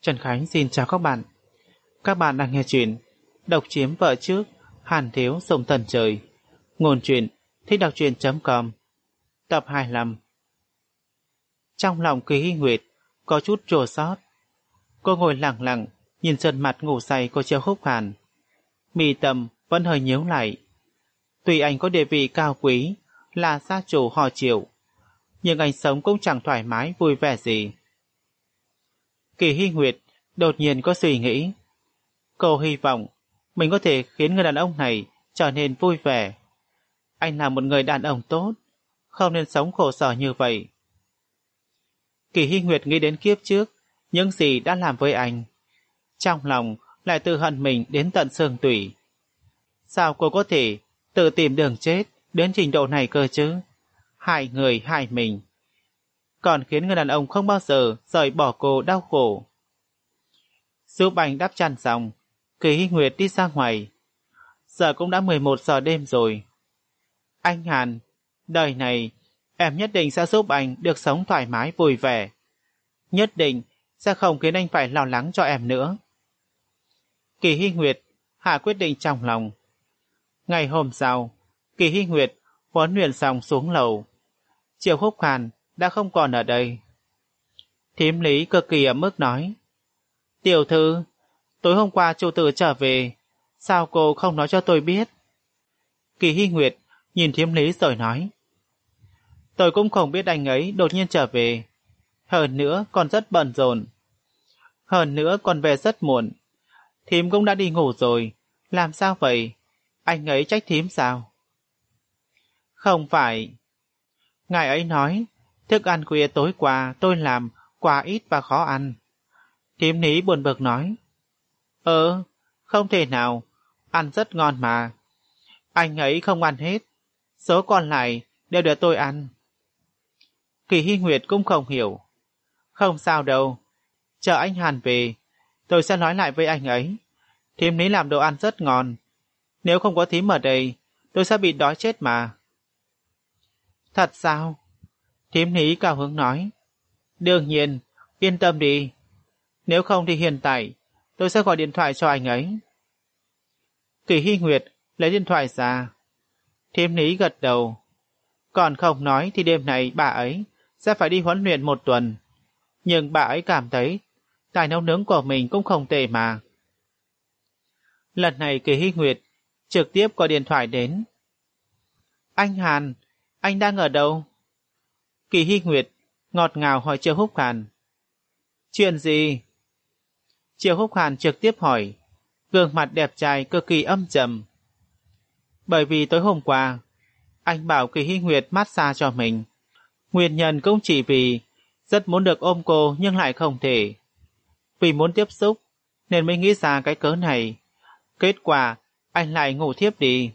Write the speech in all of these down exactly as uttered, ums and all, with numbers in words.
Trần Khánh xin chào các bạn. Các bạn đang nghe chuyện Độc chiếm vợ trước, Hàn thiếu sông thần trời. Nguồn truyện thích đọc truyện chấm com. Tập hai mươi lăm. Trong lòng Kỳ Hy Nguyệt có chút chua xót. Cô ngồi lặng lặng nhìn sơn mặt ngủ say của Triệu Húc Hàn. Mi tâm vẫn hơi nhíu lại. Tuy anh có địa vị cao quý, là gia chủ họ Triệu, nhưng anh sống cũng chẳng thoải mái vui vẻ gì. Kỳ Hy Nguyệt đột nhiên có suy nghĩ. Cô hy vọng mình có thể khiến người đàn ông này trở nên vui vẻ. Anh là một người đàn ông tốt, không nên sống khổ sở như vậy. Kỳ Hy Nguyệt nghĩ đến kiếp trước, những gì đã làm với anh. Trong lòng lại tự hận mình đến tận xương tủy. Sao cô có thể tự tìm đường chết đến trình độ này cơ chứ? Hại người hại mình, còn khiến người đàn ông không bao giờ rời bỏ cô đau khổ. Giúp anh đắp chăn xong, Kỳ Hy Nguyệt đi ra ngoài. Giờ cũng đã mười một giờ đêm rồi. Anh Hàn, đời này em nhất định sẽ giúp anh được sống thoải mái vui vẻ. Nhất định sẽ không khiến anh phải lo lắng cho em nữa. Kỳ Hy Nguyệt hạ quyết định trong lòng. Ngày hôm sau, Kỳ Hy Nguyệt huấn luyện xong xuống lầu. Triệu Húc Hàn đã không còn ở đây. Thím Lý cực kỳ ấm ức nói: Tiểu thư, tối hôm qua chủ tử trở về, sao cô không nói cho tôi biết? Kỳ Hy Nguyệt nhìn thím Lý rồi nói: Tôi cũng không biết anh ấy đột nhiên trở về. Hơn nữa còn rất bận rộn. Hơn nữa còn về rất muộn. Thím cũng đã đi ngủ rồi. Làm sao vậy? Anh ấy trách thím sao? Không phải. Ngài ấy nói thức ăn khuya tối qua tôi làm quá ít và khó ăn. Thím Lý buồn bực nói: Ờ, không thể nào, ăn rất ngon mà. Anh ấy không ăn hết, số còn lại đều để tôi ăn. Kỳ Hy Nguyệt cũng không hiểu. Không sao đâu, chờ anh Hàn về, tôi sẽ nói lại với anh ấy. Thím Lý làm đồ ăn rất ngon. Nếu không có thím ở đây, tôi sẽ bị đói chết mà. Thật sao? Thím Lý cao hứng nói: Đương nhiên, yên tâm đi. Nếu không thì hiện tại tôi sẽ gọi điện thoại cho anh ấy. Kỳ Hy Nguyệt lấy điện thoại ra. Thím Lý gật đầu. Còn không nói thì đêm này bà ấy sẽ phải đi huấn luyện một tuần. Nhưng bà ấy cảm thấy tài nấu nướng của mình cũng không tệ mà. Lần này Kỳ Hy Nguyệt trực tiếp gọi điện thoại đến. Anh Hàn, anh đang ở đâu? Kỳ Hy Nguyệt ngọt ngào hỏi Triệu Húc Hàn. Chuyện gì? Triệu Húc Hàn trực tiếp hỏi, gương mặt đẹp trai cực kỳ âm trầm. Bởi vì tối hôm qua anh bảo Kỳ Hy Nguyệt massage cho mình. Nguyên nhân cũng chỉ vì rất muốn được ôm cô nhưng lại không thể. Vì muốn tiếp xúc nên mới nghĩ ra cái cớ này. Kết quả anh lại ngủ thiếp đi.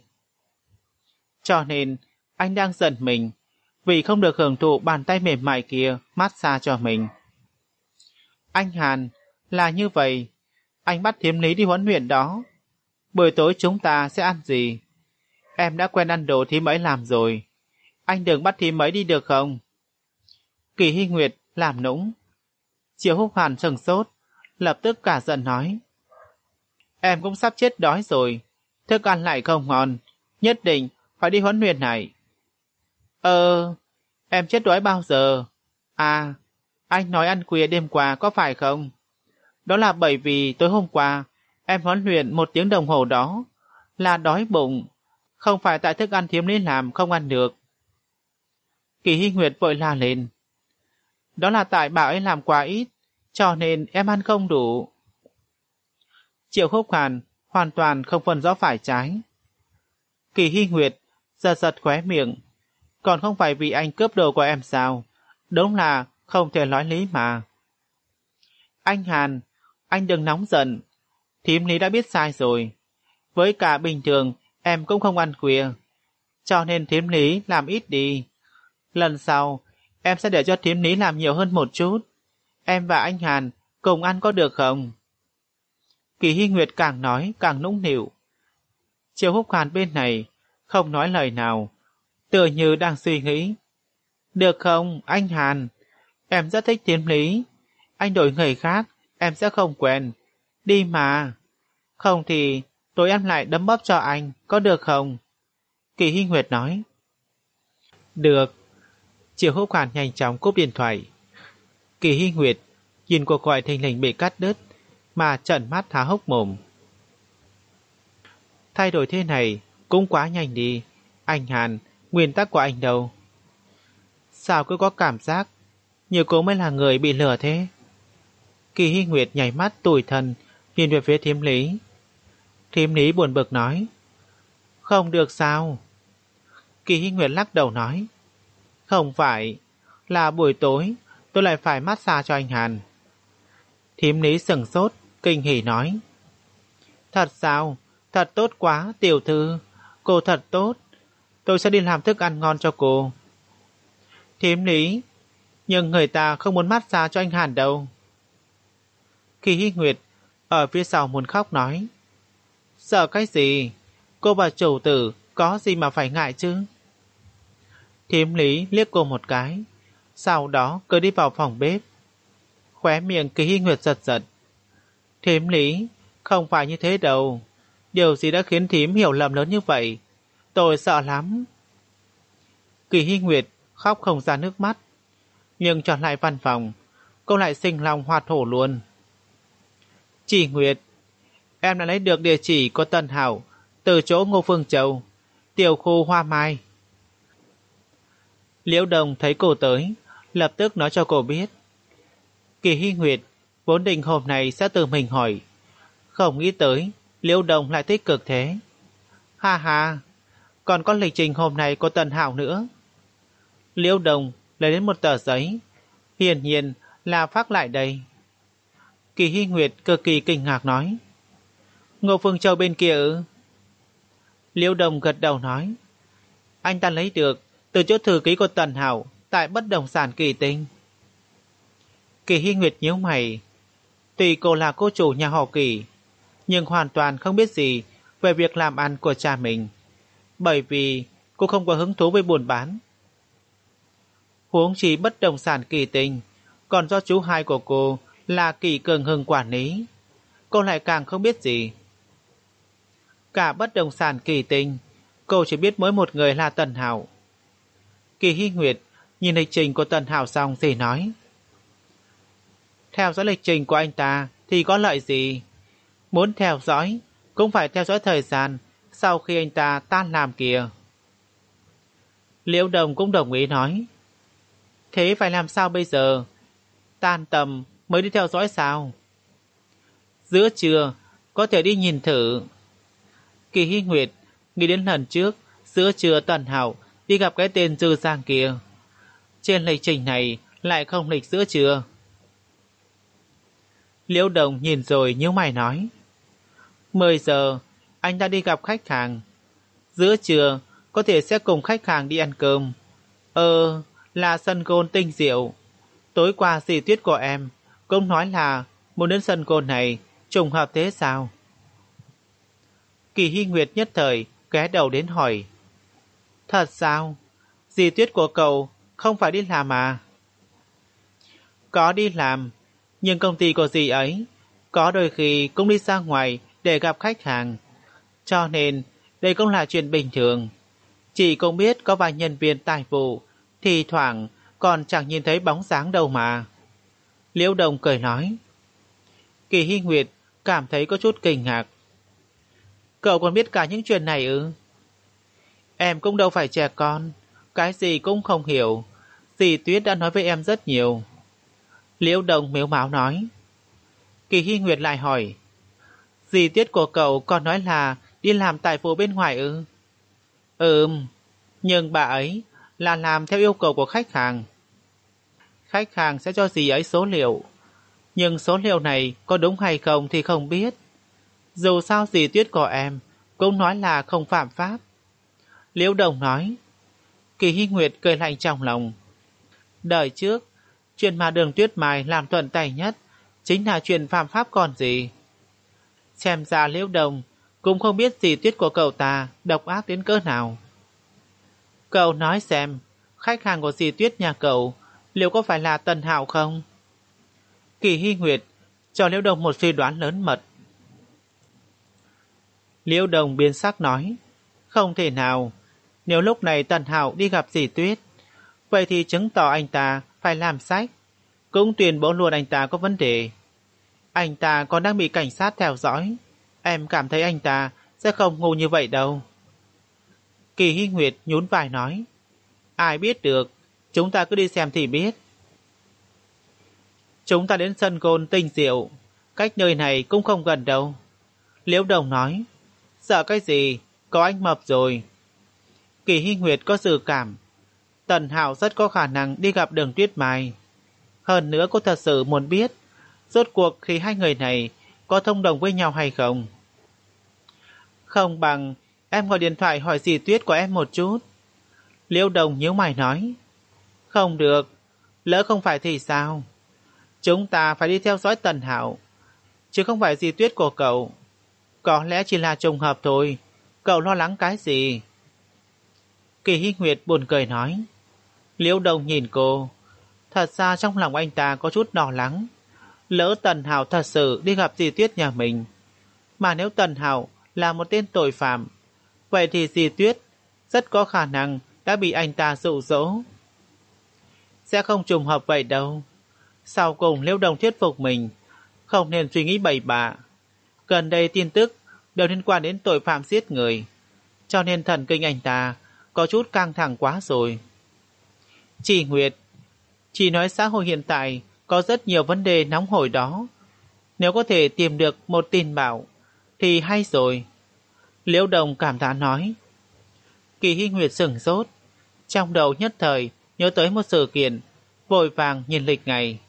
Cho nên anh đang giận mình vì không được hưởng thụ bàn tay mềm mại kia massage cho mình. Anh Hàn, là như vậy, anh bắt thím Lý đi huấn luyện đó. Buổi tối chúng ta sẽ ăn gì? Em đã quen ăn đồ thím ấy làm rồi. Anh đừng bắt thím ấy đi được không? Kỳ Hy Nguyệt làm nũng. Triệu Húc Hàn sừng sốt, lập tức cả giận nói: Em cũng sắp chết đói rồi, thức ăn lại không ngon, nhất định phải đi huấn luyện này. Ờ, em chết đói bao giờ? À, anh nói ăn khuya đêm qua có phải không? Đó là bởi vì tối hôm qua em huấn luyện một tiếng đồng hồ đó là đói bụng, không phải tại thức ăn thím Lý làm không ăn được. Kỳ Hy Nguyệt vội la lên. Đó là tại bà ấy làm quá ít, cho nên em ăn không đủ. Triệu Húc Hàn hoàn toàn không phân rõ phải trái. Kỳ Hy Nguyệt giật giật khóe miệng. Còn không phải vì anh cướp đồ của em sao? Đúng là không thể nói lý mà. Anh Hàn, anh đừng nóng giận. Thím Lý đã biết sai rồi. Với cả bình thường em cũng không ăn khuya, cho nên thím Lý làm ít đi. Lần sau em sẽ để cho thím Lý làm nhiều hơn một chút. Em và anh Hàn cùng ăn có được không? Kỳ Hy Nguyệt càng nói càng nũng nịu. Triệu Húc Hàn bên này không nói lời nào, tựa như đang suy nghĩ. Được không anh Hàn? Em rất thích thím Lý. Anh đổi người khác em sẽ không quen. Đi mà. Không thì tối em lại đấm bóp cho anh, có được không? Kỳ Hy Nguyệt nói. Được. Triệu Hữu Khản nhanh chóng cúp điện thoại. Kỳ Hy Nguyệt nhìn cuộc gọi thình lình bị cắt đứt mà trợn mắt há hốc mồm. Thay đổi thế này cũng quá nhanh đi. Anh Hàn, nguyên tắc của anh đâu? Sao cứ có cảm giác như cô mới là người bị lừa thế? Kỳ Hy Nguyệt nhảy mắt tủi thân nhìn về phía Thiếm Lý. Thiếm Lý buồn bực nói. Không được sao? Kỳ Hy Nguyệt lắc đầu nói. Không phải, là buổi tối tôi lại phải massage cho anh Hàn. Thiếm Lý sừng sốt, kinh hỉ nói. Thật sao? Thật tốt quá, tiểu thư. Cô thật tốt. Tôi sẽ đi làm thức ăn ngon cho cô. Thiếm Lý, nhưng người ta không muốn massage cho anh Hàn đâu. Kỳ Hy Nguyệt ở phía sau muốn khóc nói. Sợ cái gì? Cô và chủ tử có gì mà phải ngại chứ? Thiếm Lý liếc cô một cái, sau đó cứ đi vào phòng bếp. Khóe miệng Kỳ Hy Nguyệt giật giật. Thiếm Lý, không phải như thế đâu. Điều gì đã khiến thím hiểu lầm lớn như vậy? Tôi sợ lắm. Kỳ Hy Nguyệt khóc không ra nước mắt, nhưng trở lại văn phòng, cô lại sinh lòng hoạt hổ luôn. Chị Nguyệt, em đã lấy được địa chỉ của Tân Hảo từ chỗ Ngô Phương Châu, tiểu khu Hoa Mai. Liễu Đồng thấy cô tới, lập tức nói cho cô biết. Kỳ Hy Nguyệt vốn định hôm nay sẽ tự mình hỏi, không nghĩ tới Liễu Đồng lại tích cực thế. Ha ha, còn có lịch trình hôm nay của Tân Hảo nữa. Liễu Đồng lấy đến một tờ giấy, hiển nhiên là phát lại đây. Kỳ Hy Nguyệt cực kỳ kinh ngạc nói. Ngô Phương Châu bên kia ư? Liễu Đồng gật đầu nói. Anh ta lấy được từ chỗ thư ký của Tần Hảo tại bất động sản Kỳ Tinh. Kỳ Hy Nguyệt nhíu mày. Tuy cô là cô chủ nhà họ Kỳ, nhưng hoàn toàn không biết gì về việc làm ăn của cha mình, bởi vì cô không có hứng thú với buôn bán. Huống chi bất động sản Kỳ Tinh còn do chú hai của cô là Kỳ Cường Hưng quản lý, cô lại càng không biết gì. Cả bất động sản Kỳ Tinh, cô chỉ biết mỗi một người là Tần Hảo. Kỳ Hy Nguyệt nhìn lịch trình của Tần Hảo xong thì nói. Theo dõi lịch trình của anh ta thì có lợi gì? Muốn theo dõi cũng phải theo dõi thời gian sau khi anh ta tan làm kìa. Liễu Đồng cũng đồng ý nói. Thế phải làm sao bây giờ? Tan tầm mới đi theo dõi sao? Giữa trưa có thể đi nhìn thử. Kỳ Hy Nguyệt nghĩ đến lần trước giữa trưa Tần Hảo đi gặp cái tên Dư Giang kia. Trên lịch trình này lại không lịch giữa trưa. Liễu Đồng nhìn rồi nhíu mày nói. mười giờ anh ta đi gặp khách hàng. Giữa trưa có thể sẽ cùng khách hàng đi ăn cơm. Ờ, là sân gôn Tinh Diệu. Tối qua dì Tuyết của em cũng nói là muốn đến sân gôn này, trùng hợp thế sao? Kỳ Hy Nguyệt nhất thời ghé đầu đến hỏi. Thật sao? Dì Tuyết của cậu không phải đi làm à? Có đi làm, nhưng công ty của dì ấy có đôi khi cũng đi ra ngoài để gặp khách hàng, cho nên đây cũng là chuyện bình thường. Chị cũng biết có vài nhân viên tài vụ thì thoảng còn chẳng nhìn thấy bóng dáng đâu mà. Liễu Đồng cười nói. Kỳ Hy Nguyệt cảm thấy có chút kinh ngạc. Cậu còn biết cả những chuyện này ư? Em cũng đâu phải trẻ con, cái gì cũng không hiểu. Dì Tuyết đã nói với em rất nhiều. Liễu Đồng mếu máo nói. Kỳ Hy Nguyệt lại hỏi. Dì Tuyết của cậu còn nói là đi làm tài vụ bên ngoài ư? Ừm, nhưng bà ấy là làm theo yêu cầu của khách hàng. Khách hàng sẽ cho dì ấy số liệu, nhưng số liệu này có đúng hay không thì không biết. Dù sao dì Tuyết của em cũng nói là không phạm pháp. Liễu Đồng nói. Kỳ Hy Nguyệt cười lạnh trong lòng. Đời trước, chuyện mà Đường Tuyết Mai làm thuận tay nhất chính là chuyện phạm pháp còn gì. Xem ra Liễu Đồng cũng không biết dì Tuyết của cậu ta độc ác đến cỡ nào. Cậu nói xem, khách hàng của dì Tuyết nhà cậu liệu có phải là Tần Hạo không? Kỳ Hy Nguyệt cho Liễu Đồng một suy đoán lớn mật. Liễu Đồng biến sắc nói, không thể nào, nếu lúc này Tần Hạo đi gặp dì Tuyết, vậy thì chứng tỏ anh ta phải làm sách, cũng tuyên bố luôn anh ta có vấn đề. Anh ta còn đang bị cảnh sát theo dõi, em cảm thấy anh ta sẽ không ngu như vậy đâu. Kỳ Hy Nguyệt nhún vai nói, ai biết được, chúng ta cứ đi xem thì biết. Chúng ta đến sân gôn Tinh Diệu, cách nơi này cũng không gần đâu. Liễu Đồng nói, sợ cái gì, có anh Mập rồi. Kỳ Hy Nguyệt có dự cảm, Tần Hạo rất có khả năng đi gặp Đường Tuyết Mai. Hơn nữa cô thật sự muốn biết, rốt cuộc thì hai người này có thông đồng với nhau hay không. Không bằng em gọi điện thoại hỏi dì Tuyết của em một chút. Liễu Đồng nhíu mày nói, không được, lỡ không phải thì sao? Chúng ta phải đi theo dõi Tần Hạo, chứ không phải dì Tuyết của cậu. Có lẽ chỉ là trùng hợp thôi, cậu lo lắng cái gì? Kỳ Hy Nguyệt buồn cười nói. Liễu Đồng nhìn cô, thật ra trong lòng anh ta có chút lo lắng. Lỡ Tần Hạo thật sự đi gặp dì Tuyết nhà mình, mà nếu Tần Hạo là một tên tội phạm, vậy thì dì Tuyết rất có khả năng đã bị anh ta dụ dỗ. Sẽ không trùng hợp vậy đâu. Sau cùng Liễu Đồng thuyết phục mình, không nên suy nghĩ bậy bạ. Gần đây tin tức đều liên quan đến tội phạm giết người, cho nên thần kinh anh ta có chút căng thẳng quá rồi. Chị Nguyệt, chị nói xã hội hiện tại có rất nhiều vấn đề nóng hổi đó. Nếu có thể tìm được một tin bảo thì hay rồi. Liễu Đồng cảm thán nói. Kỳ Hy Nguyệt sửng sốt, trong đầu nhất thời nhớ tới một sự kiện, vội vàng nhìn lịch ngày.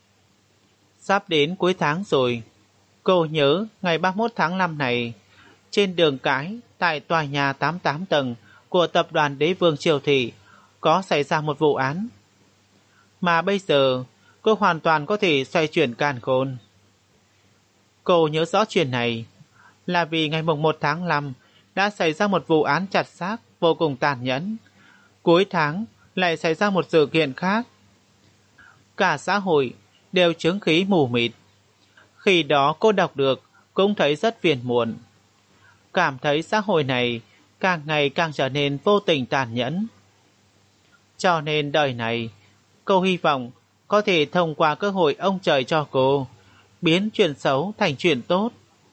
Sắp đến cuối tháng rồi. Cô nhớ ngày ba mươi mốt tháng năm này, trên đường cái tại tòa nhà tám mươi tám tầng của tập đoàn Đế Vương Triều Thị có xảy ra một vụ án. Mà bây giờ cô hoàn toàn có thể xoay chuyển càn khôn. Cô nhớ rõ chuyện này là vì ngày mùng một tháng năm đã xảy ra một vụ án chặt xác vô cùng tàn nhẫn. Cuối tháng lại xảy ra một sự kiện khác. Cả xã hội đều chứng khí mù mịt. Khi đó cô đọc được cũng thấy rất phiền muộn. Cảm thấy xã hội này càng ngày càng trở nên vô tình tàn nhẫn. Cho nên đời này, cô hy vọng có thể thông qua cơ hội ông trời cho cô, biến chuyện xấu thành chuyện tốt.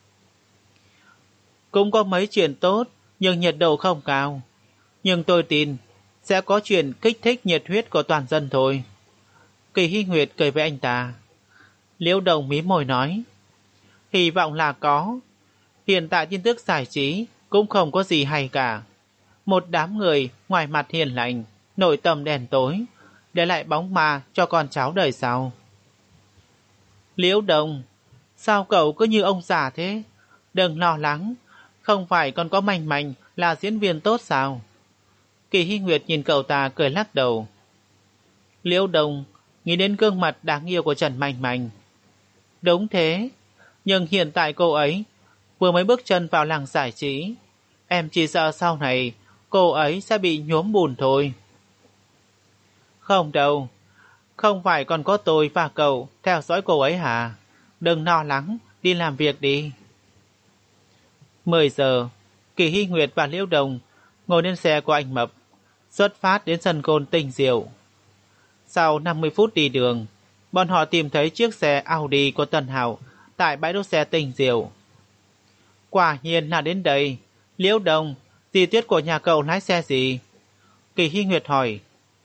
Cũng có mấy chuyện tốt, nhưng nhiệt độ không cao. Nhưng tôi tin, sẽ có chuyện kích thích nhiệt huyết của toàn dân thôi. Kỳ Hy Nguyệt cười với anh ta. Liễu Đồng mím môi nói, hy vọng là có. Hiện tại tin tức giải trí cũng không có gì hay cả. Một đám người ngoài mặt hiền lành, nội tâm đen tối, để lại bóng ma cho con cháu đời sau. Liễu Đồng, sao cậu cứ như ông già thế? Đừng lo lắng, không phải còn có Manh Manh là diễn viên tốt sao? Kỳ Hy Nguyệt nhìn cậu ta cười lắc đầu. Liễu Đồng nghĩ đến gương mặt đáng yêu của Trần Manh Manh. Đúng thế, nhưng hiện tại cô ấy vừa mới bước chân vào làng giải trí. Em chỉ sợ sau này cô ấy sẽ bị nhuốm bùn thôi. Không đâu, không phải còn có tôi và cậu theo dõi cô ấy hả? Đừng lo lắng, đi làm việc đi. mười giờ, Kỳ Hy Nguyệt và Liễu Đồng ngồi lên xe của anh Mập, xuất phát đến sân golf Tinh Diệu. Sau năm mươi phút đi đường, bọn họ tìm thấy chiếc xe Audi của Tần Hạo tại bãi đỗ xe Tinh Diệu. Quả nhiên là đến đây. Liễu Đồng, dì Tuyết của nhà cậu lái xe gì? Kỳ Hy Nguyệt hỏi.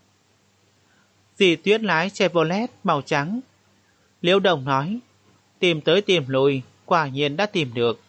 Dì Tuyết lái Chevrolet màu trắng. Liễu Đồng nói. Tìm tới tìm lui, quả nhiên đã tìm được.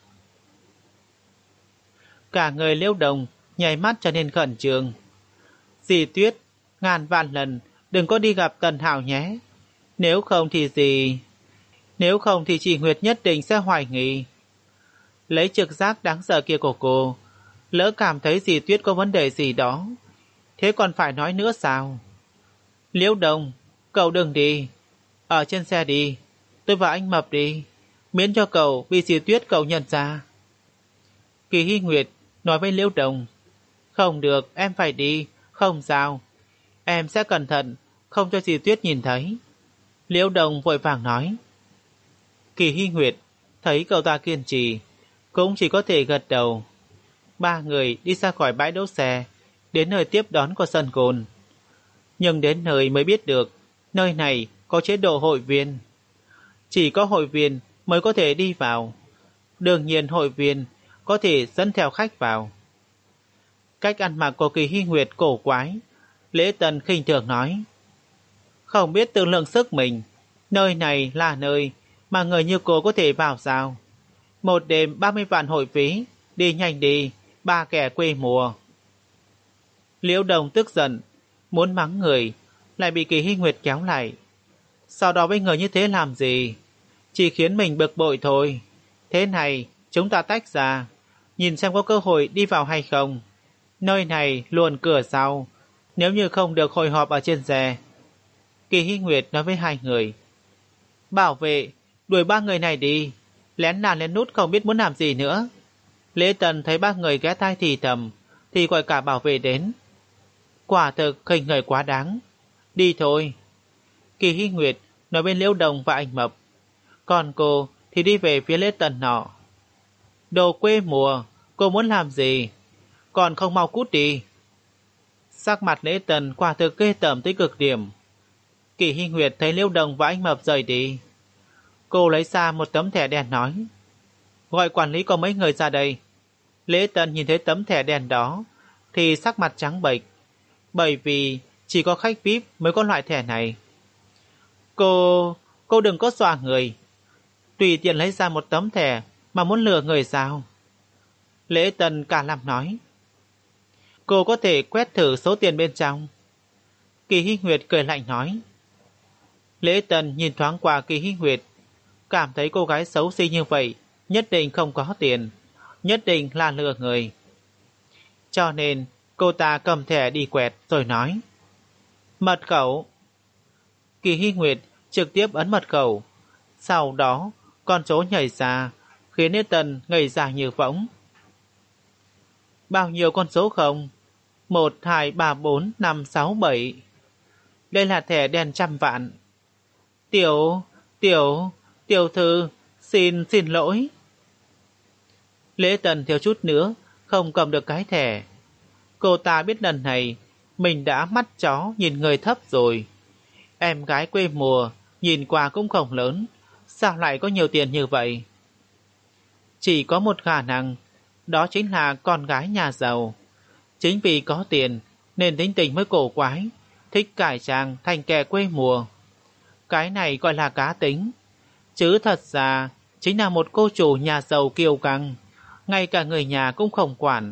Cả người Liễu Đồng nhảy mắt trở nên khẩn trương. Dì Tuyết, ngàn vạn lần đừng có đi gặp Tần Hạo nhé. Nếu không thì gì? Nếu không thì chị Nguyệt nhất định sẽ hoài nghi. Lấy trực giác đáng sợ kia của cô, lỡ cảm thấy dì Tuyết có vấn đề gì đó, thế còn phải nói nữa sao? Liễu Đồng, cậu đừng đi. Ở trên xe đi, tôi và anh Mập đi, miễn cho cậu bị dì Tuyết cậu nhận ra. Kỳ Hy Nguyệt nói với Liễu Đồng. Không được, em phải đi. Không sao, em sẽ cẩn thận, không cho dì Tuyết nhìn thấy. Liễu Đồng vội vàng nói. Kỳ Hy Nguyệt thấy cậu ta kiên trì, cũng chỉ có thể gật đầu. Ba người đi ra khỏi bãi đỗ xe, đến nơi tiếp đón của Sơn Côn. Nhưng đến nơi mới biết được, nơi này có chế độ hội viên. Chỉ có hội viên mới có thể đi vào. Đương nhiên hội viên có thể dẫn theo khách vào. Cách ăn mặc của Kỳ Hy Nguyệt cổ quái, Lễ Tân khinh thường nói. Không biết tự lượng sức mình, nơi này là nơi mà người như cô có thể vào sao? Một đêm ba mươi vạn hội phí, đi nhanh đi, ba kẻ quê mùa. Liễu Đồng tức giận, muốn mắng người, lại bị Kỳ Hy Nguyệt kéo lại. Sau đó với người như thế làm gì? Chỉ khiến mình bực bội thôi. Thế này, chúng ta tách ra, nhìn xem có cơ hội đi vào hay không. Nơi này luồn cửa sau, nếu như không được hội họp ở trên xe. Kỳ Hy Nguyệt nói với hai người. Bảo vệ, đuổi ba người này đi, lén nàn lén nút không biết muốn làm gì nữa. Lễ Tần thấy ba người ghé tai thì thầm, thì gọi cả bảo vệ đến. Quả thực khinh người quá đáng. Đi thôi. Kỳ Hy Nguyệt nói bên Liễu Đồng và anh Mập. Còn cô thì đi về phía Lễ Tần nọ. Đồ quê mùa, cô muốn làm gì? Còn không mau cút đi. Sắc mặt Lễ Tần quả thực ghê tởm tới cực điểm. Kỳ Hy Nguyệt thấy Liễu Đồng và anh Mập rời đi. Cô lấy ra một tấm thẻ đen nói. Gọi quản lý có mấy người ra đây. Lễ Tần nhìn thấy tấm thẻ đen đó thì sắc mặt trắng bệch, bởi vì chỉ có khách vi ai pi mới có loại thẻ này. Cô... cô đừng có dọa người. Tùy tiện lấy ra một tấm thẻ mà muốn lừa người sao? Lễ Tần cả làm nói. Cô có thể quét thử số tiền bên trong. Kỳ Hy Nguyệt cười lạnh nói. Lễ Tần nhìn thoáng qua Kỳ Hy Nguyệt, cảm thấy cô gái xấu xí như vậy nhất định không có tiền, nhất định là lừa người. Cho nên cô ta cầm thẻ đi quẹt rồi nói. Mật khẩu. Kỳ Hy Nguyệt trực tiếp ấn mật khẩu. Sau đó con số nhảy ra, khiến Lễ Tần ngây ra như võng. Bao nhiêu con số không? Một, hai, ba, bốn, năm, sáu, bảy. Đây là thẻ đen trăm vạn. Tiểu, tiểu, tiểu thư, xin, xin lỗi. Lễ Tần thiếu chút nữa không cầm được cái thẻ. Cô ta biết lần này mình đã mắt chó nhìn người thấp rồi. Em gái quê mùa nhìn qua cũng không lớn, sao lại có nhiều tiền như vậy? Chỉ có một khả năng, đó chính là con gái nhà giàu. Chính vì có tiền nên tính tình mới cổ quái, thích cải trang thành kẻ quê mùa. Cái này gọi là cá tính, chứ thật ra chính là một cô chủ nhà giàu kiêu căng, ngay cả người nhà cũng không quản.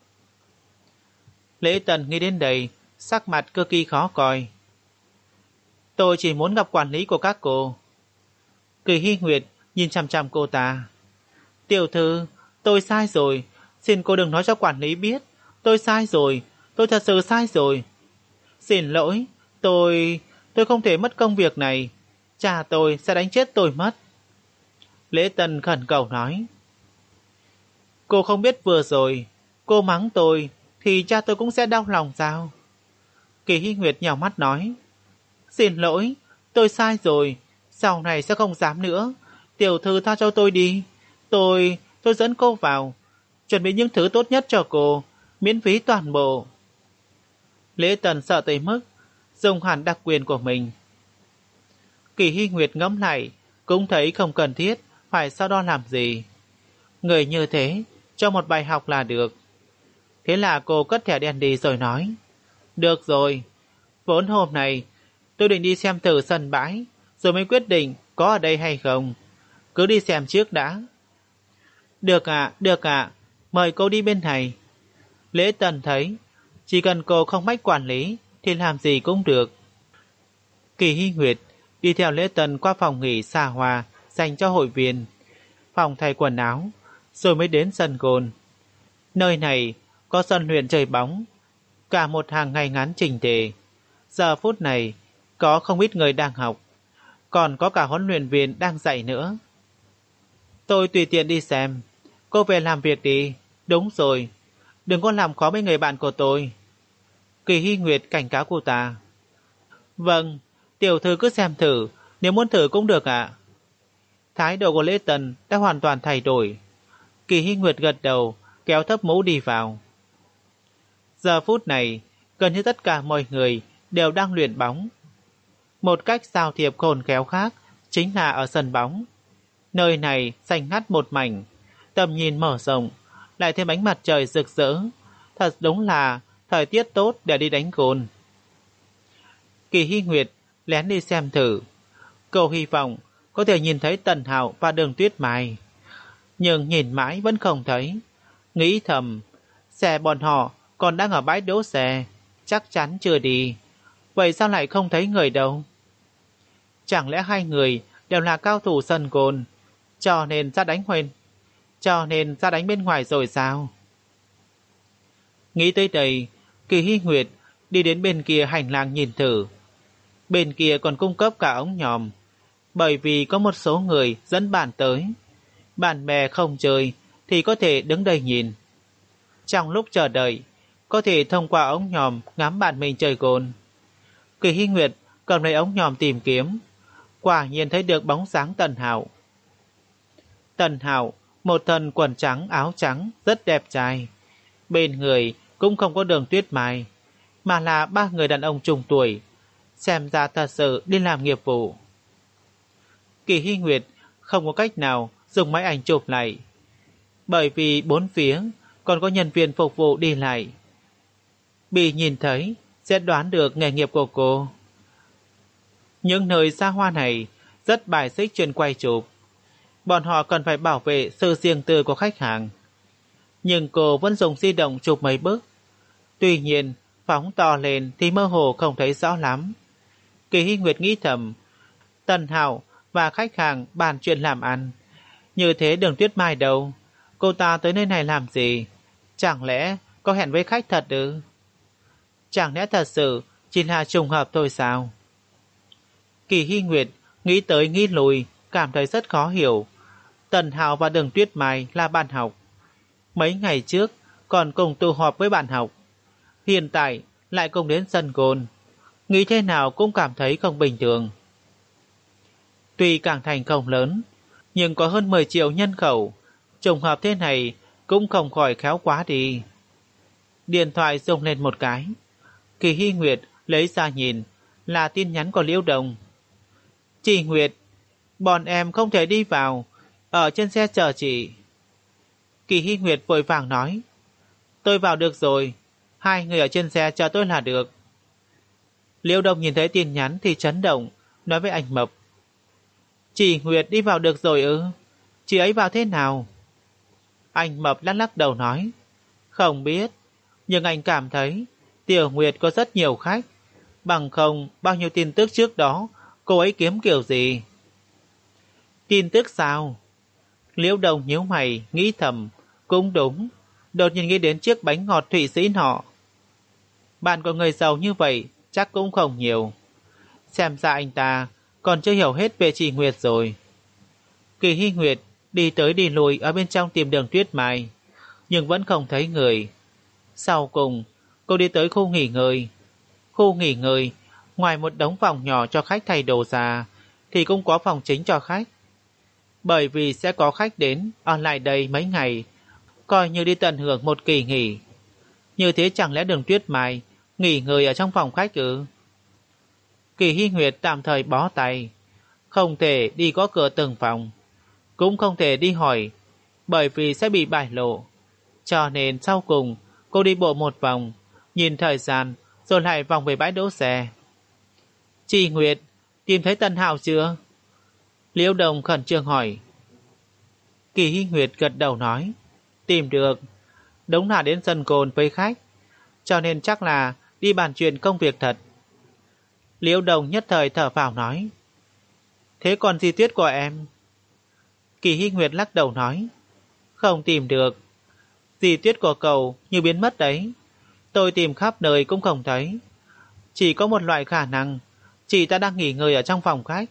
Lễ Tần nghĩ đến đây, sắc mặt cực kỳ khó coi. Tôi chỉ muốn gặp quản lý của các cô. Kỳ Hy Nguyệt nhìn chằm chằm cô ta. Tiểu thư, tôi sai rồi, xin cô đừng nói cho quản lý biết. Tôi sai rồi, tôi thật sự sai rồi. Xin lỗi, tôi... tôi không thể mất công việc này. Cha tôi sẽ đánh chết tôi mất. Lễ Tần khẩn cầu nói. Cô không biết vừa rồi cô mắng tôi thì cha tôi cũng sẽ đau lòng sao? Kỳ Hy Nguyệt nhào mắt nói. Xin lỗi, tôi sai rồi, sau này sẽ không dám nữa. Tiểu thư tha cho tôi đi. Tôi, tôi dẫn cô vào, chuẩn bị những thứ tốt nhất cho cô, miễn phí toàn bộ. Lễ Tần sợ tới mức dùng hẳn đặc quyền của mình. Kỳ Hy Nguyệt ngẫm lại, cũng thấy không cần thiết phải sau đó làm gì. Người như thế, cho một bài học là được. Thế là cô cất thẻ đen đi rồi nói. Được rồi, vốn hôm nay tôi định đi xem thử sân bãi, rồi mới quyết định có ở đây hay không. Cứ đi xem trước đã. Được ạ, được ạ, mời cô đi bên này. Lễ Tần thấy, chỉ cần cô không mách quản lý thì làm gì cũng được. Kỳ Hy Nguyệt đi theo Lễ Tần qua phòng nghỉ xa hoa dành cho hội viên, phòng thay quần áo, rồi mới đến sân gôn. Nơi này có sân luyện chơi bóng, cả một hàng ngay ngắn chỉnh tề. Giờ phút này có không ít người đang học, còn có cả huấn luyện viên đang dạy nữa. Tôi tùy tiện đi xem, cô về làm việc đi. Đúng rồi, đừng có làm khó với người bạn của tôi. Kỳ Hy Nguyệt cảnh cáo cô ta. Vâng, tiểu thư cứ xem thử, nếu muốn thử cũng được ạ. Thái độ của Lễ Tần đã hoàn toàn thay đổi. Kỳ Hy Nguyệt gật đầu, kéo thấp mũ đi vào. Giờ phút này, gần như tất cả mọi người đều đang luyện bóng. Một cách giao thiệp khôn khéo khác chính là ở sân bóng. Nơi này xanh ngắt một mảnh, tầm nhìn mở rộng, lại thêm ánh mặt trời rực rỡ. Thật đúng là thời tiết tốt để đi đánh gôn. Kỳ Hy Nguyệt lén đi xem thử. Cô hy vọng có thể nhìn thấy Tần Hạo và Đường Tuyết Mai. Nhưng nhìn mãi vẫn không thấy. Nghĩ thầm, xe bọn họ còn đang ở bãi đỗ xe, chắc chắn chưa đi. Vậy sao lại không thấy người đâu? Chẳng lẽ hai người đều là cao thủ sân côn, cho nên ra đánh hoen, cho nên ra đánh bên ngoài rồi sao? Nghĩ tới đây, Kỳ Hy Nguyệt đi đến bên kia hành lang nhìn thử. Bên kia còn cung cấp cả ống nhòm, bởi vì có một số người dẫn bạn tới. Bạn bè không chơi thì có thể đứng đây nhìn. Trong lúc chờ đợi, có thể thông qua ống nhòm ngắm bạn mình chơi gôn. Kỳ Hy Nguyệt cầm lấy ống nhòm tìm kiếm, quả nhiên thấy được bóng dáng Tần Hạo. Tần Hạo, một thân quần trắng áo trắng, rất đẹp trai. Bên người cũng không có Đường Tuyết Mai, mà là ba người đàn ông trung tuổi, xem ra thật sự đi làm nghiệp vụ. Kỳ Hy Nguyệt không có cách nào dùng máy ảnh chụp lại, bởi vì bốn phía còn có nhân viên phục vụ đi lại. Bị nhìn thấy sẽ đoán được nghề nghiệp của cô. Những nơi xa hoa này rất bài xích chuyện quay chụp. Bọn họ cần phải bảo vệ sự riêng tư của khách hàng. Nhưng cô vẫn dùng di động chụp mấy bức. Tuy nhiên, phóng to lên thì mơ hồ không thấy rõ lắm. Kỳ Hy Nguyệt nghĩ thầm, Tần Hạo và khách hàng bàn chuyện làm ăn. Như thế Đường Tuyết Mai đâu? Cô ta tới nơi này làm gì? Chẳng lẽ có hẹn với khách thật ư? Chẳng lẽ thật sự chỉ là trùng hợp thôi sao? Kỳ Hy Nguyệt nghĩ tới nghĩ lùi, cảm thấy rất khó hiểu. Tần Hạo và Đường Tuyết Mai là bạn học. Mấy ngày trước còn cùng tụ họp với bạn học. Hiện tại lại cùng đến sân gôn. Nghĩ thế nào cũng cảm thấy không bình thường. Tuy Cảng Thành không lớn, nhưng có hơn mười triệu nhân khẩu. Trùng hợp thế này cũng không khỏi khéo quá đi. Điện thoại rung lên một cái. Kỳ Hy Nguyệt lấy ra nhìn, là tin nhắn của Liễu Đồng. Chị Nguyệt, bọn em không thể đi vào, ở trên xe chờ chị. Kỳ Hy Nguyệt vội vàng nói, tôi vào được rồi, hai người ở trên xe chờ tôi là được. Liễu Đồng nhìn thấy tin nhắn thì chấn động, nói với anh Mập, chị Nguyệt đi vào được rồi ư? Chị ấy vào thế nào? Anh Mập lắc lắc đầu nói, không biết, nhưng anh cảm thấy Tiểu Nguyệt có rất nhiều khách, bằng không bao nhiêu tin tức trước đó cô ấy kiếm kiểu gì? Tin tức sao? Liễu Đồng nhíu mày nghĩ thầm, cũng đúng, đột nhiên nghĩ đến chiếc bánh ngọt Thụy Sĩ nọ. Bạn của người giàu như vậy chắc cũng không nhiều. Xem ra anh ta còn chưa hiểu hết về chị Nguyệt rồi. Kỳ Hy Nguyệt đi tới đi lui ở bên trong tìm Đường Tuyết Mai, nhưng vẫn không thấy người. Sau cùng, cô đi tới khu nghỉ ngơi. Khu nghỉ ngơi, ngoài một đống phòng nhỏ cho khách thay đồ ra, thì cũng có phòng chính cho khách. Bởi vì sẽ có khách đến ở lại đây mấy ngày, coi như đi tận hưởng một kỳ nghỉ. Như thế chẳng lẽ Đường Tuyết Mai nghỉ ngơi ở trong phòng khách ư? Kỳ Hy Nguyệt tạm thời bó tay, không thể đi gõ cửa từng phòng, cũng không thể đi hỏi, bởi vì sẽ bị bại lộ. Cho nên sau cùng, cô đi bộ một vòng, nhìn thời gian, rồi lại vòng về bãi đỗ xe. Chị Nguyệt, tìm thấy Tần Hạo chưa? Liễu Đồng khẩn trương hỏi. Kỳ Hy Nguyệt gật đầu nói, tìm được, đúng là đến sân cồn với khách, cho nên chắc là đi bàn chuyện công việc thật. Liễu Đồng nhất thời thở phào nói, thế còn Di Tuyết của em? Kỳ Hy Nguyệt lắc đầu nói, không tìm được. Di Tuyết của cậu như biến mất đấy, tôi tìm khắp nơi cũng không thấy. Chỉ có một loại khả năng, chị ta đang nghỉ ngơi ở trong phòng khách.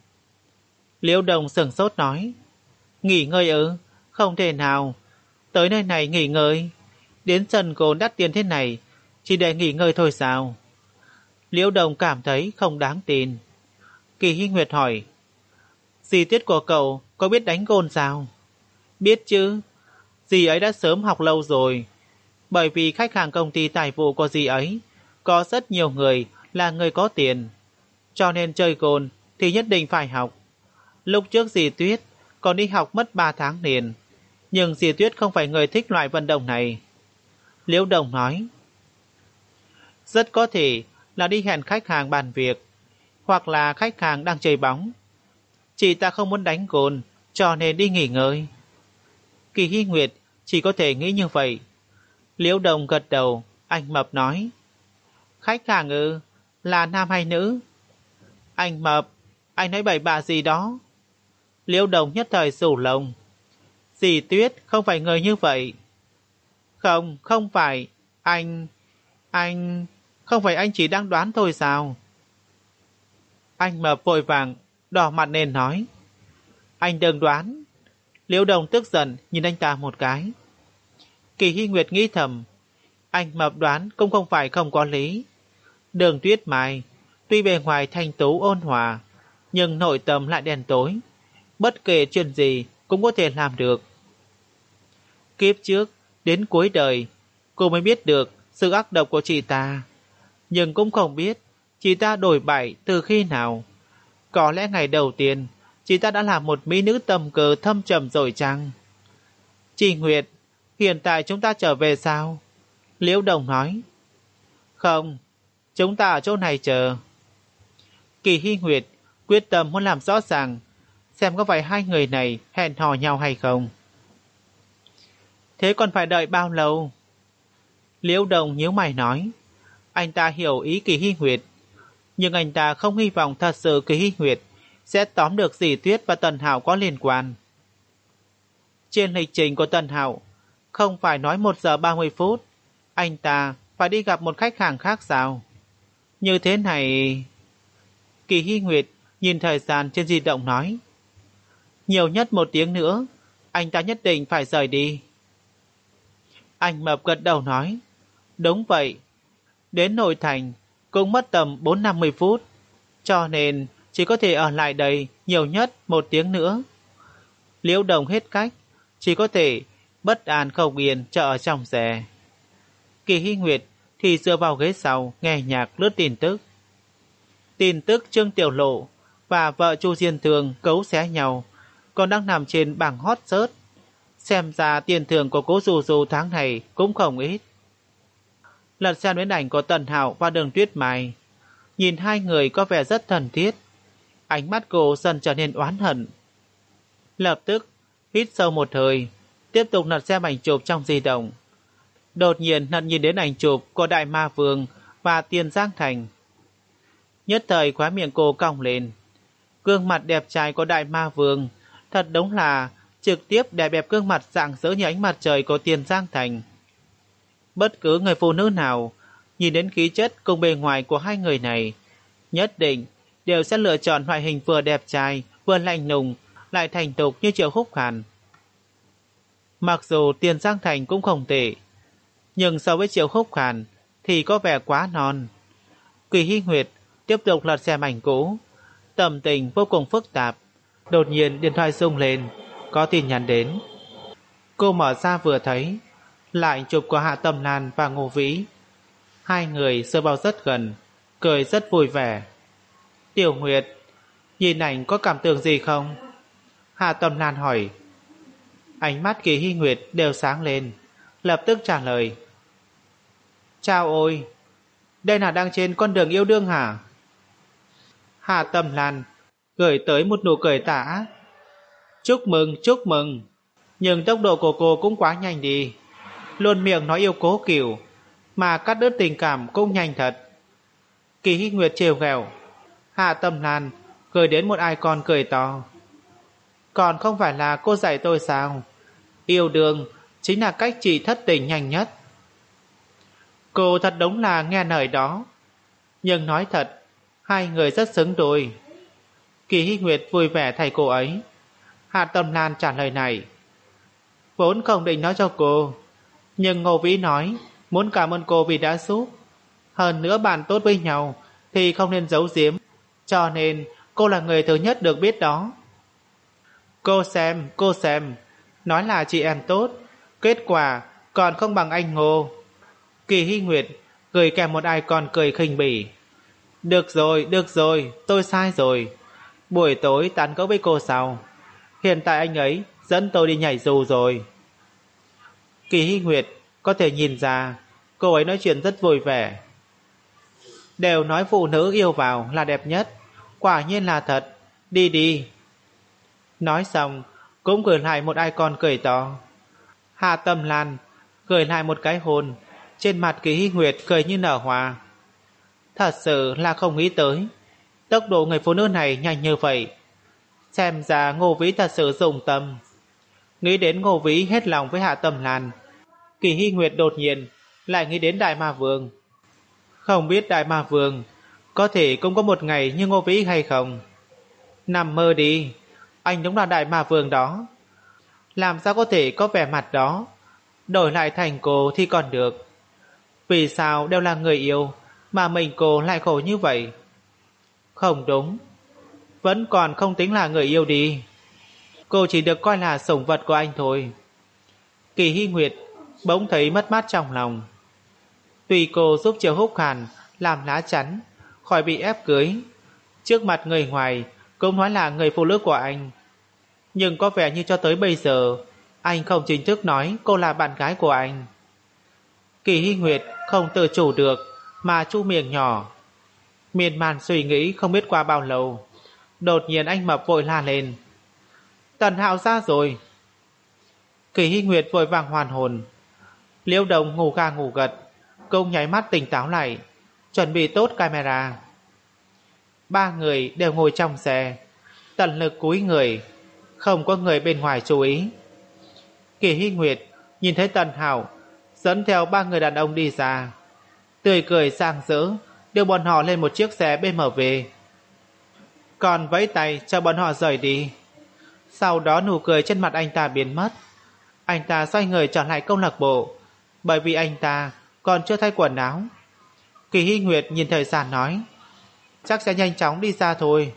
Liễu Đồng sửng sốt nói, nghỉ ngơi ư? Không thể nào, tới nơi này nghỉ ngơi, đến sân cồn đắt tiền thế này, chỉ để nghỉ ngơi thôi sao? Liễu Đồng cảm thấy không đáng tin. Kỳ Hy Nguyệt hỏi, Di Tuyết của cậu có biết đánh gôn sao? Biết chứ, dì ấy đã sớm học lâu rồi. Bởi vì khách hàng công ty tài vụ của dì ấy có rất nhiều người là người có tiền, cho nên chơi gôn thì nhất định phải học. Lúc trước dì Tuyết còn đi học mất ba tháng liền, nhưng dì Tuyết không phải người thích loại vận động này. Liễu Đồng nói, rất có thể là đi hẹn khách hàng bàn việc, hoặc là khách hàng đang chơi bóng. Chị ta không muốn đánh gôn, cho nên đi nghỉ ngơi. Kỳ Hy Nguyệt chỉ có thể nghĩ như vậy. Liễu Đồng gật đầu, anh Mập nói, khách hàng ư, là nam hay nữ? Anh Mập, anh nói bậy bạ gì đó? Liễu Đồng nhất thời rủ lông. Dì Tuyết không phải người như vậy. Không, không phải, anh... Anh... Không phải anh chỉ đang đoán thôi sao? Anh Mập vội vàng, đỏ mặt nên nói. Anh đừng đoán. Liễu Đồng tức giận nhìn anh ta một cái. Kỳ Hy Nguyệt nghĩ thầm, anh Mập đoán cũng không phải không có lý. Đường Tuyết Mai tuy bề ngoài thanh tú ôn hòa, nhưng nội tâm lại đen tối. Bất kể chuyện gì cũng có thể làm được. Kiếp trước, đến cuối đời, cô mới biết được sự ác độc của chị ta. Nhưng cũng không biết chị ta đổi bại từ khi nào. Có lẽ ngày đầu tiên, chị ta đã là một mỹ nữ tầm cờ thâm trầm rồi chăng? Chị Nguyệt, hiện tại chúng ta trở về sao? Liễu Đồng nói. Không, chúng ta ở chỗ này chờ. Kỳ Hy Nguyệt quyết tâm muốn làm rõ ràng xem có phải hai người này hẹn hò nhau hay không. Thế còn phải đợi bao lâu? Liễu Đồng nhíu mày nói. Anh ta hiểu ý Kỳ Hy Nguyệt, nhưng anh ta không hy vọng thật sự Kỳ Hy Nguyệt sẽ tóm được dì Tuyết và Tần Hạo có liên quan. Trên lịch trình của Tần Hạo không phải nói một giờ ba mươi phút, anh ta phải đi gặp một khách hàng khác sao? Như thế này... Kỳ Hy Nguyệt nhìn thời gian trên di động nói. Nhiều nhất một tiếng nữa, anh ta nhất định phải rời đi. Anh Mập gật đầu nói. Đúng vậy, đến nội thành cũng mất tầm bốn năm mươi phút, cho nên chỉ có thể ở lại đây nhiều nhất một tiếng nữa. Liễu Đồng hết cách, chỉ có thể bất an không yên chờ ở trong xe. Kỳ Hy Nguyệt thì dựa vào ghế sau nghe nhạc lướt tin tức. Tin tức Trương Tiểu Lộ và vợ Chu Diên Thường cấu xé nhau, còn đang nằm trên bảng hot search. Xem ra tiền thưởng của cố Dù Dù tháng này cũng không ít. Lật xem đến ảnh của Tần Hạo và Đường Tuyết Mai, nhìn hai người có vẻ rất thân thiết. Ánh mắt cô dần trở nên oán hận. Lập tức hít sâu một hơi, tiếp tục lật xem ảnh chụp trong di động. Đột nhiên lật nhìn đến ảnh chụp của Đại Ma Vương và Tiền Giang Thành. Nhất thời khóe miệng cô cong lên. Gương mặt đẹp trai của Đại Ma Vương thật đúng là trực tiếp đẹp đẹp gương mặt rạng rỡ như ánh mặt trời của Tiền Giang Thành. Bất cứ người phụ nữ nào nhìn đến khí chất cùng bề ngoài của hai người này, nhất định đều sẽ lựa chọn loại hình vừa đẹp trai, vừa lạnh lùng, lại thành thục như Triệu Húc Hàn. Mặc dù Tiền Giang Thành cũng không tệ, nhưng so với Triệu Húc Hàn thì có vẻ quá non. Kỳ Hy Nguyệt tiếp tục lật xem ảnh cũ, tâm tình vô cùng phức tạp. Đột nhiên điện thoại rung lên, có tin nhắn đến. Cô mở ra vừa thấy là ảnh chụp của Hạ Tầm Lan và Ngô Vĩ. Hai người dựa vào rất gần, cười rất vui vẻ. Tiểu Nguyệt, nhìn ảnh có cảm tưởng gì không? Hạ Tầm Lan hỏi. Ánh mắt Kỳ Hy Nguyệt đều sáng lên, lập tức trả lời. Chào ôi, đây là đang trên con đường yêu đương hả? Hạ Tầm Lan gửi tới một nụ cười tả. Chúc mừng, chúc mừng. Nhưng tốc độ của cô cũng quá nhanh đi. Luôn miệng nói yêu cố Cửu, mà cắt đứt tình cảm cũng nhanh thật. Kỳ Hy Nguyệt trêu ghẹo. Hạ Tầm Lan gửi đến một icon cười to. Còn không phải là cô dạy tôi sao? Yêu đương chính là cách trị thất tình nhanh nhất. Cô thật đúng là nghe lời đó. Nhưng nói thật, hai người rất xứng đôi. Kỳ Hy Nguyệt vui vẻ thay cô ấy. Hạ Tầm Lan trả lời này. Vốn không định nói cho cô, nhưng Ngô Vĩ nói muốn cảm ơn cô vì đã giúp. Hơn nữa bạn tốt với nhau thì không nên giấu giếm, cho nên cô là người thứ nhất được biết đó. Cô xem, cô xem, nói là chị em tốt, kết quả còn không bằng anh Ngô. Kỳ Hy Nguyệt gửi kèm một icon cười khinh bỉ. Được rồi, được rồi, tôi sai rồi. Buổi tối tán gẫu với cô sau. Hiện tại anh ấy dẫn tôi đi nhảy dù rồi. Kỳ Hy Nguyệt có thể nhìn ra cô ấy nói chuyện rất vui vẻ. Đều nói phụ nữ yêu vào là đẹp nhất, quả nhiên là thật. Đi đi. Nói xong cũng gửi lại một icon cười to. Hạ Tâm Lan gửi lại một cái hôn. Trên mặt Kỳ Hy Nguyệt cười như nở hoa. Thật sự là không nghĩ tới tốc độ người phụ nữ này nhanh như vậy. Xem ra Ngô Vĩ thật sự dụng tâm. Nghĩ đến Ngô Vĩ hết lòng với Hạ Tâm Lan, Kỳ Hy Nguyệt đột nhiên lại nghĩ đến Đại Ma Vương. Không biết Đại Ma Vương có thể cũng có một ngày như Ngô Vĩ hay không? Nằm mơ đi, anh đúng là Đại Ma Vương đó. Làm sao có thể có vẻ mặt đó? Đổi lại thành cô thì còn được. Vì sao đều là người yêu mà mình cô lại khổ như vậy? Không đúng, vẫn còn không tính là người yêu đi. Cô chỉ được coi là sủng vật của anh thôi. Kỳ Hy Nguyệt bỗng thấy mất mát trong lòng. Tuy cô giúp Triệu Húc Hàn làm lá chắn khỏi bị ép cưới, trước mặt người ngoài cũng nói là người phụ nữ của anh, nhưng có vẻ như cho tới bây giờ anh không chính thức nói cô là bạn gái của anh. Kỳ Hy Nguyệt không tự chủ được mà chu miệng nhỏ. Miên man suy nghĩ không biết qua bao lâu, đột nhiên anh Mập vội la lên. Tần Hạo ra rồi. Kỳ Hy Nguyệt vội vàng hoàn hồn. Liễu Đồng ngủ gà ngủ gật cũng nháy mắt tỉnh táo lại, chuẩn bị tốt camera. Ba người đều ngồi trong xe, tận lực cúi người, không có người bên ngoài chú ý. Kỳ Hy Nguyệt nhìn thấy Tần Hạo dẫn theo ba người đàn ông đi ra, tươi cười rạng rỡ đưa bọn họ lên một chiếc xe bê em vê, còn vẫy tay cho bọn họ rời đi. Sau đó nụ cười trên mặt anh ta biến mất. Anh ta xoay người trở lại câu lạc bộ, bởi vì anh ta còn chưa thay quần áo. Kỳ Hy Nguyệt nhìn thời gian nói, chắc sẽ nhanh chóng đi ra thôi.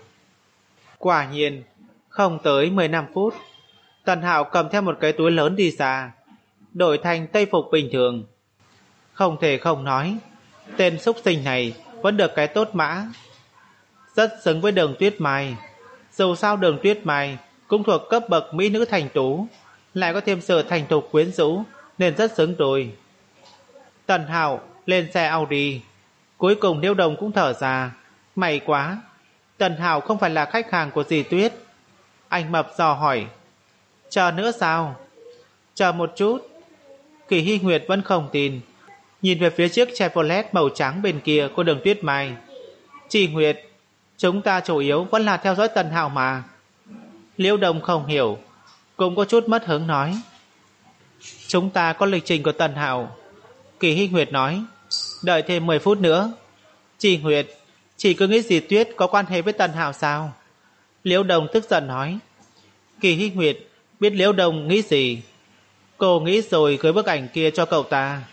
Quả nhiên không tới mười lăm phút, Tần Hạo cầm theo một cái túi lớn đi ra, đổi thành tây phục bình thường. Không thể không nói, tên xúc sinh này vẫn được cái tốt mã, rất xứng với Đường Tuyết Mai. Dù sao Đường Tuyết Mai cũng thuộc cấp bậc mỹ nữ thành tú, lại có thêm sự thành thục quyến rũ nên rất xứng đôi. Tần Hạo lên xe Audi, cuối cùng Liễu Đồng cũng thở ra. May quá, Tần Hạo không phải là khách hàng của dì Tuyết. Anh Mập dò hỏi, chờ nữa sao? Chờ một chút. Kỳ Hy Nguyệt vẫn không tin, nhìn về phía chiếc Chevrolet màu trắng bên kia của Đường Tuyết Mai. Chị Nguyệt, chúng ta chủ yếu vẫn là theo dõi Tần Hạo mà. Liễu Đồng không hiểu, cũng có chút mất hứng nói, chúng ta có lịch trình của Tần Hạo. Kỳ Hy Nguyệt nói, đợi thêm mười phút nữa. Chị Nguyệt, chị cứ nghĩ dì Tuyết có quan hệ với Tần Hạo sao? Liễu Đồng tức giận nói. Kỳ Hy Nguyệt biết Liễu Đồng nghĩ gì. Cô nghĩ rồi gửi bức ảnh kia cho cậu ta.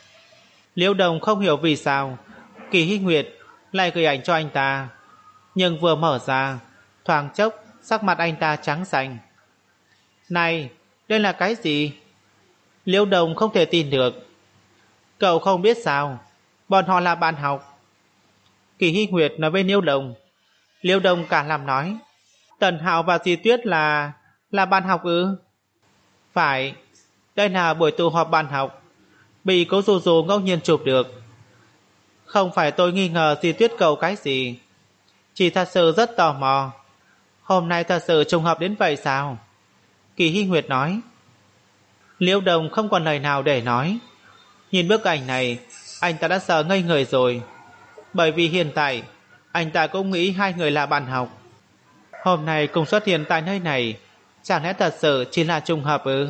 Liễu Đồng không hiểu vì sao Kỳ Hy Nguyệt lại gửi ảnh cho anh ta, nhưng vừa mở ra, thoáng chốc sắc mặt anh ta trắng xanh. Này, đây là cái gì? Liễu Đồng không thể tin được. Cậu không biết sao, bọn họ là bạn học. Kỳ Hy Nguyệt nói với Liễu Đồng. Liễu Đồng cả làm nói, Tần Hạo và dì Tuyết là là bạn học ư? Phải, đây là buổi tụ họp bạn học, bị Cố Dù Dù ngẫu nhiên chụp được. Không phải tôi nghi ngờ dì Tuyết cậu cái gì, chỉ thật sự rất tò mò. Hôm nay thật sự trùng hợp đến vậy sao? Kỳ Hy Nguyệt nói. Liễu Đồng không còn lời nào để nói. Nhìn bức ảnh này, anh ta đã sợ ngây người rồi, bởi vì hiện tại anh ta cũng nghĩ hai người là bạn học. Hôm nay cùng xuất hiện tại nơi này, chẳng lẽ thật sự chỉ là trùng hợp ư?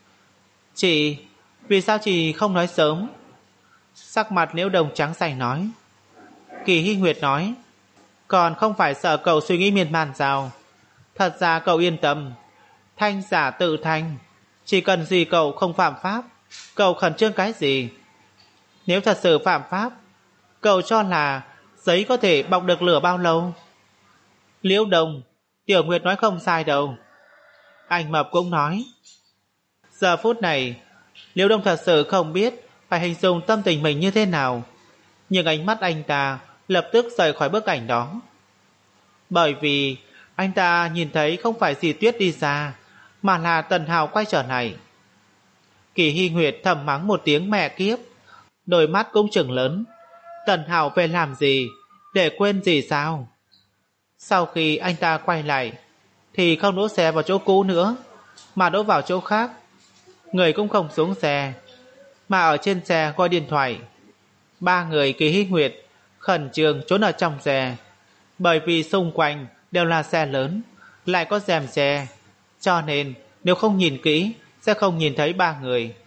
Chị, vì sao chị không nói sớm? Sắc mặt Liễu Đồng trắng xanh nói. Kỳ Hy Nguyệt nói, còn không phải sợ cậu suy nghĩ miên man sao? Thật ra cậu yên tâm, thanh giả tự thanh, chỉ cần gì cậu không phạm pháp, cậu khẩn trương cái gì? Nếu thật sự phạm pháp, cậu cho là giấy có thể bọc được lửa bao lâu? Liễu Đồng, Tiểu Nguyệt nói không sai đâu. Anh Mập cũng nói. Giờ phút này, Liễu Đông thật sự không biết phải hình dung tâm tình mình như thế nào, nhưng ánh mắt anh ta lập tức rời khỏi bức ảnh đó. Bởi vì anh ta nhìn thấy không phải Dì Tuyết đi ra, mà là Tần Hào quay trở lại. Kỳ Hy Nguyệt thầm mắng một tiếng mẹ kiếp, đôi mắt cũng trừng lớn. Tần Hào về làm gì, để quên gì sao? Sau khi anh ta quay lại thì không đỗ xe vào chỗ cũ nữa, mà đỗ vào chỗ khác. Người cũng không xuống xe, mà ở trên xe gọi điện thoại. Ba người Kỳ Hy Nguyệt khẩn trương trốn ở trong xe, bởi vì xung quanh đều là xe lớn, lại có rèm xe, cho nên nếu không nhìn kỹ sẽ không nhìn thấy ba người.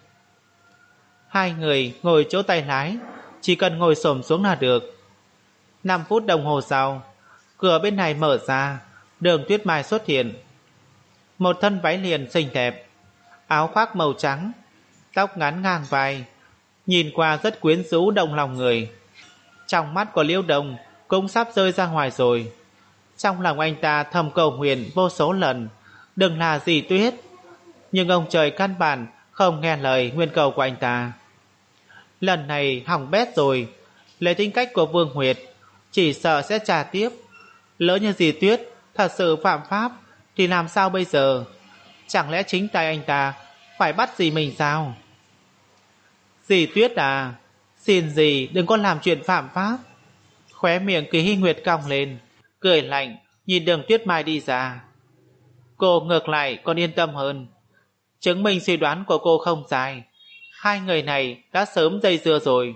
Hai người ngồi chỗ tay lái, chỉ cần ngồi xổm xuống là được. Năm phút đồng hồ sau, cửa bên này mở ra, Đường Tuyết Mai xuất hiện. Một thân váy liền xinh đẹp, áo khoác màu trắng, tóc ngắn ngang vai, nhìn qua rất quyến rũ động lòng người. Trong mắt của Liễu Đông cũng sắp rơi ra ngoài rồi. Trong lòng anh ta thầm cầu nguyện vô số lần, đừng là Dì Tuyết. Nhưng ông trời căn bản không nghe lời nguyên cầu của anh ta. Lần này hỏng bét rồi. Lấy tính cách của Vương Nguyệt, chỉ sợ sẽ trả tiếp. Lỡ như Dì Tuyết thật sự phạm pháp thì làm sao bây giờ? Chẳng lẽ chính tay anh ta phải bắt dì mình sao? Dì Tuyết à, xin dì đừng có làm chuyện phạm pháp. Khóe miệng Kỳ Hy Nguyệt cong lên, cười lạnh nhìn Đường Tuyết Mai đi ra. Cô ngược lại còn yên tâm hơn, chứng minh suy đoán của cô không sai. Hai người này đã sớm dây dưa rồi.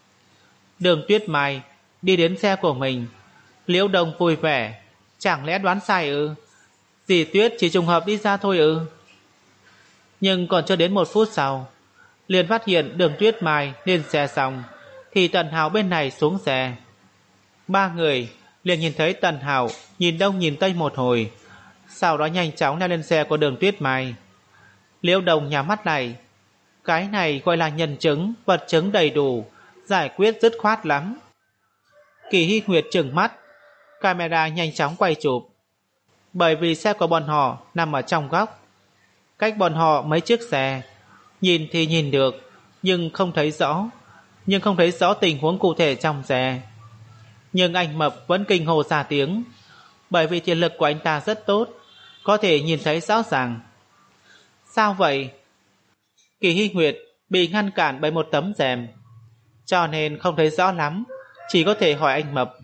Đường Tuyết Mai đi đến xe của mình. Liễu Đông vui vẻ, chẳng lẽ đoán sai ư? Dì Tuyết chỉ trùng hợp đi ra thôi ư? Nhưng còn chưa đến một phút sau, liền phát hiện Đường Tuyết Mai lên xe xong thì Tần Hào bên này xuống xe. Ba người liền nhìn thấy Tần Hào nhìn đông nhìn tây một hồi, sau đó nhanh chóng leo lên xe của Đường Tuyết Mai. Liễu Đông nhắm mắt lại. Cái này gọi là nhân chứng, vật chứng đầy đủ, giải quyết dứt khoát lắm. Kỳ Hy Nguyệt trừng mắt, camera nhanh chóng quay chụp. Bởi vì xe của bọn họ nằm ở trong góc, cách bọn họ mấy chiếc xe, nhìn thì nhìn được, nhưng không thấy rõ, nhưng không thấy rõ tình huống cụ thể trong xe. Nhưng anh Mập vẫn kinh hô ra tiếng, bởi vì thị lực của anh ta rất tốt, có thể nhìn thấy rõ ràng. Sao vậy? Kỳ Hy Nguyệt bị ngăn cản bởi một tấm rèm, cho nên không thấy rõ lắm, chỉ có thể hỏi anh Mập.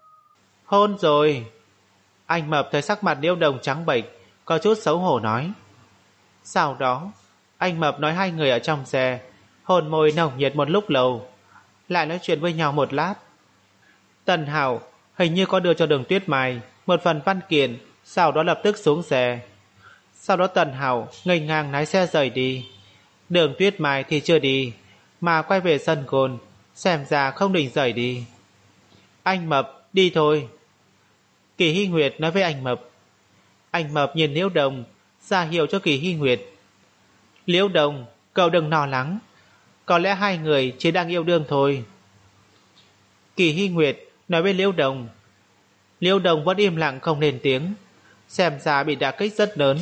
Hôn rồi. Anh Mập thấy sắc mặt Liễu Đông trắng bệch, có chút xấu hổ nói. Sau đó anh Mập nói hai người ở trong xe hôn môi nồng nhiệt một lúc lâu, lại nói chuyện với nhau một lát. Tần Hào hình như có đưa cho Đường Tuyết Mai một phần văn kiện, sau đó lập tức xuống xe. Sau đó Tần Hào ngây ngang lái xe rời đi. Đường Tuyết Mai thì chưa đi, mà quay về sân gôn, xem ra không định rời đi. Anh Mập, đi thôi. Kỳ Hy Nguyệt nói với anh Mập. Anh Mập nhìn Liễu Đông, ra hiệu cho Kỳ Hy Nguyệt. Liễu Đông, cậu đừng lo lắng, có lẽ hai người chỉ đang yêu đương thôi. Kỳ Hy Nguyệt nói với Liễu Đông. Liễu Đông vẫn im lặng không lên tiếng, xem ra bị đả kích rất lớn.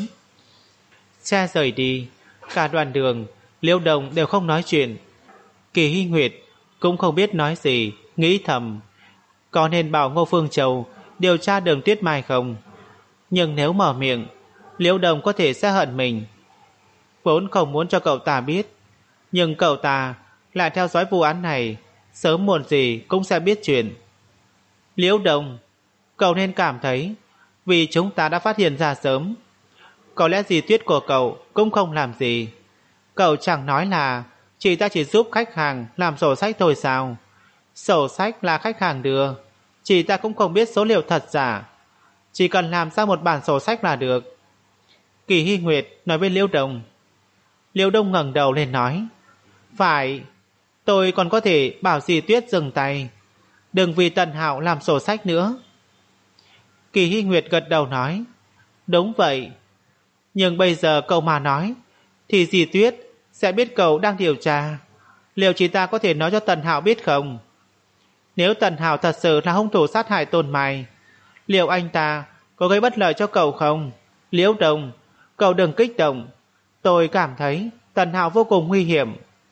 Xe rời đi, cả đoạn đường Liễu Đông đều không nói chuyện. Kỳ Hy Nguyệt cũng không biết nói gì, nghĩ thầm có nên bảo Ngô Phương Châu điều tra Đường Tuyết Mai không. Nhưng nếu mở miệng, Liễu Đông có thể sẽ hận mình. Vốn không muốn cho cậu ta biết, nhưng cậu ta lại theo dõi vụ án này, sớm muộn gì cũng sẽ biết chuyện. Liễu Đông, cậu nên cảm thấy vì chúng ta đã phát hiện ra sớm. Có lẽ Dì Tuyết của cậu cũng không làm gì. Cậu chẳng nói là chị ta chỉ giúp khách hàng làm sổ sách thôi sao? Sổ sách là khách hàng đưa, chị ta cũng không biết số liệu thật giả, chỉ cần làm ra một bản sổ sách là được. Kỳ Hy Nguyệt nói với Liễu Đông. Liễu Đông ngẩng đầu lên nói. Phải, tôi còn có thể bảo Dì Tuyết dừng tay, đừng vì Tần Hạo làm sổ sách nữa. Kỳ Hy Nguyệt gật đầu nói. Đúng vậy, nhưng bây giờ cậu mà nói thì Dì Tuyết sẽ biết cậu đang điều tra. Liệu chị ta có thể nói cho Tần Hạo biết không? Nếu Tần Hạo thật sự là hung thủ sát hại Tôn Mai, liệu anh ta có gây bất lợi cho cậu không? Liễu Đông, Cậu đừng kích động. Tôi cảm thấy Tần Hạo vô cùng nguy hiểm.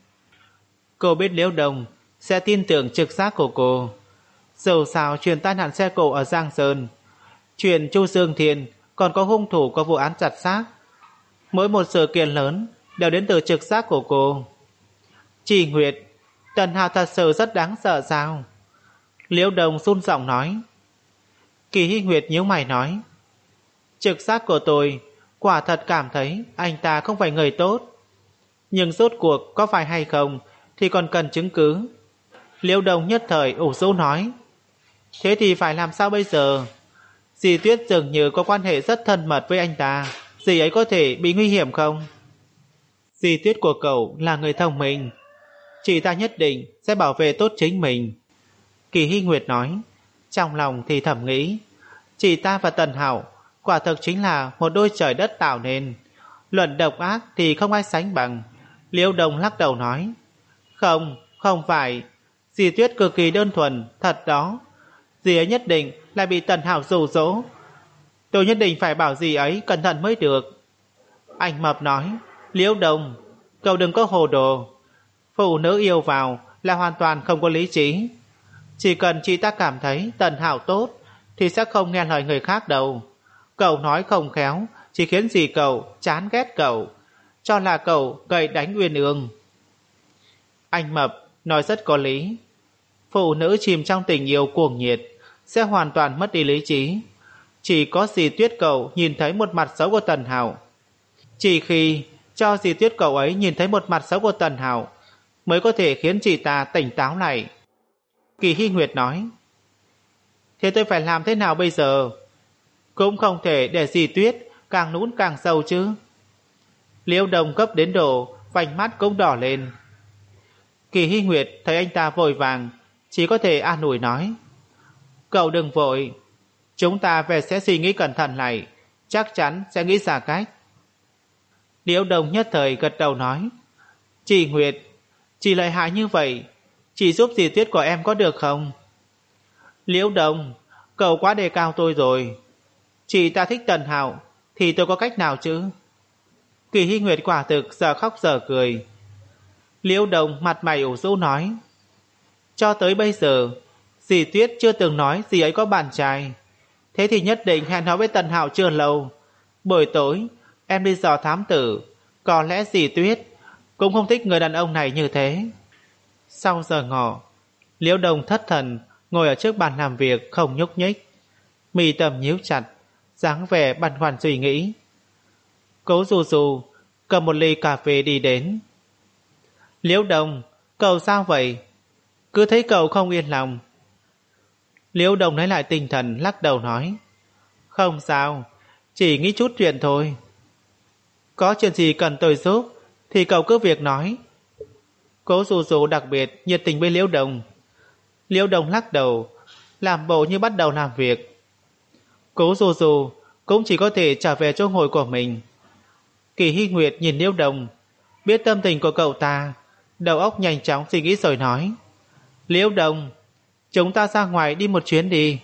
Cô biết Liễu Đồng sẽ tin tưởng trực giác của cô. Dù sao chuyện tai nạn xe cộ ở Giang Sơn, chuyện Chu Dương Thiên, còn có hung thủ có vụ án chặt xác, mỗi một sự kiện lớn đều đến từ trực giác của cô. Chỉ Nguyệt, Tần Hạo thật sự rất đáng sợ sao? Liễu Đồng run giọng nói. Kỳ Hy Nguyệt nhíu mày nói, trực giác của tôi quả thật cảm thấy anh ta không phải người tốt, nhưng rốt cuộc có phải hay không thì còn cần chứng cứ. Liễu Đồng nhất thời ủ rũ nói, thế thì phải làm sao bây giờ? Dì Tuyết dường như có quan hệ rất thân mật với anh ta, dì ấy có thể bị nguy hiểm không? Dì Tuyết của cậu là người thông minh, chị ta nhất định sẽ bảo vệ tốt chính mình. Kỳ Hy Nguyệt nói, trong lòng thì thầm nghĩ, chị ta và Tần Hạo quả thực chính là một đôi trời đất tạo nên, luận độc ác thì không ai sánh bằng. Liễu Đồng lắc đầu nói, không, không phải, dì Tuyết cực kỳ đơn thuần, thật đó. Dì ấy nhất định lại bị Tần Hạo dụ dỗ. Tôi nhất định phải bảo dì ấy cẩn thận mới được. Anh Mập nói, Liễu Đồng, cậu đừng có hồ đồ. Phụ nữ yêu vào là hoàn toàn không có lý trí. Chỉ cần chị ta cảm thấy Tần Hạo tốt thì sẽ không nghe lời người khác đâu. Cậu nói không khéo chỉ khiến dì cậu chán ghét cậu, cho là cậu gậy đánh Uyên Ương. Anh Mập nói rất có lý. Phụ nữ chìm trong tình yêu cuồng nhiệt sẽ hoàn toàn mất đi lý trí. Chỉ có dì Tuyết cậu nhìn thấy một mặt xấu của Tần Hạo. Chỉ khi cho dì Tuyết cậu ấy nhìn thấy một mặt xấu của Tần Hạo mới có thể khiến chị ta tỉnh táo lại. Kỳ Hy Nguyệt nói, thế tôi phải làm thế nào bây giờ? Cũng không thể để dì Tuyết càng nún càng sâu chứ. Liễu Đồng cấp đến độ vành mắt cũng đỏ lên. Kỳ Hy Nguyệt thấy anh ta vội vàng, chỉ có thể an ủi nói, cậu đừng vội, chúng ta về sẽ suy nghĩ cẩn thận lại, chắc chắn sẽ nghĩ ra cách. Liễu Đồng nhất thời gật đầu nói, chị Nguyệt, chị lợi hại như vậy, chị giúp dì Tuyết của em có được không? Liễu Đồng, cậu quá đề cao tôi rồi. Chị ta thích Tần Hạo thì tôi có cách nào chứ? Kỳ Hy Nguyệt quả thực giờ khóc giờ cười. Liễu Đồng mặt mày ủ rũ nói, cho tới bây giờ dì Tuyết chưa từng nói dì ấy có bạn trai. Thế thì nhất định hẹn hò với Tần Hạo chưa lâu. Buổi tối em đi dò thám tử, có lẽ dì Tuyết cũng không thích người đàn ông này như thế. Sau giờ ngọ, Liễu Đồng thất thần ngồi ở trước bàn làm việc không nhúc nhích, mì tầm nhíu chặt, dáng vẻ băn khoăn suy nghĩ. Cố Du Du cầm một ly cà phê đi đến. Liễu Đồng, cậu sao vậy? Cứ thấy cậu không yên lòng. Liễu Đồng lấy lại tinh thần lắc đầu nói, không sao, chỉ nghĩ chút chuyện thôi. Có chuyện gì cần tôi giúp thì cậu cứ việc nói. Cố Du Du đặc biệt nhiệt tình với Liễu Đồng. Liễu Đồng lắc đầu, làm bộ như bắt đầu làm việc. Cố Du Du cũng chỉ có thể trở về chỗ ngồi của mình. Kỳ Hy Nguyệt nhìn Liễu Đồng, biết tâm tình của cậu ta, đầu óc nhanh chóng suy nghĩ rồi nói, Liễu Đồng, chúng ta ra ngoài đi một chuyến đi.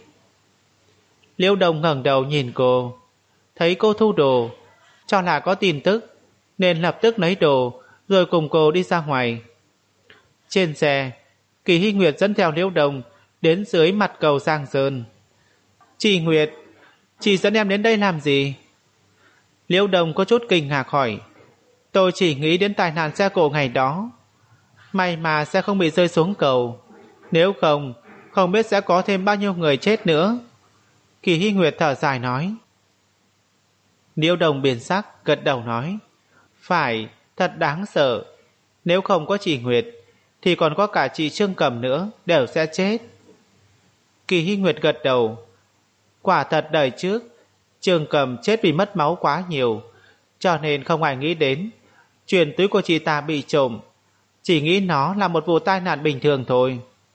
Liễu Đồng ngẩng đầu nhìn cô, thấy cô thu đồ, cho là có tin tức, nên lập tức lấy đồ rồi cùng cô đi ra ngoài. Trên xe, Kỳ Hy Nguyệt dẫn theo Liễu Đồng đến dưới mặt cầu Giang Sơn. Chị Nguyệt, chị dẫn em đến đây làm gì? Liễu Đồng có chút kinh ngạc hỏi. Tôi chỉ nghĩ đến tai nạn xe cộ ngày đó. May mà xe không bị rơi xuống cầu, nếu không, không biết sẽ có thêm bao nhiêu người chết nữa. Kỳ Hy Nguyệt thở dài nói. Liễu Đồng biến sắc, gật đầu nói, phải, thật đáng sợ. Nếu không có chị Nguyệt thì còn có cả chị Trương Cẩm nữa, đều sẽ chết. Kỳ Hy Nguyệt gật đầu. Quả thật đời trước Trương Cẩm chết vì mất máu quá nhiều, cho nên không ai nghĩ đến chuyện túi của chị ta bị trộm, chỉ nghĩ nó là một vụ tai nạn bình thường thôi.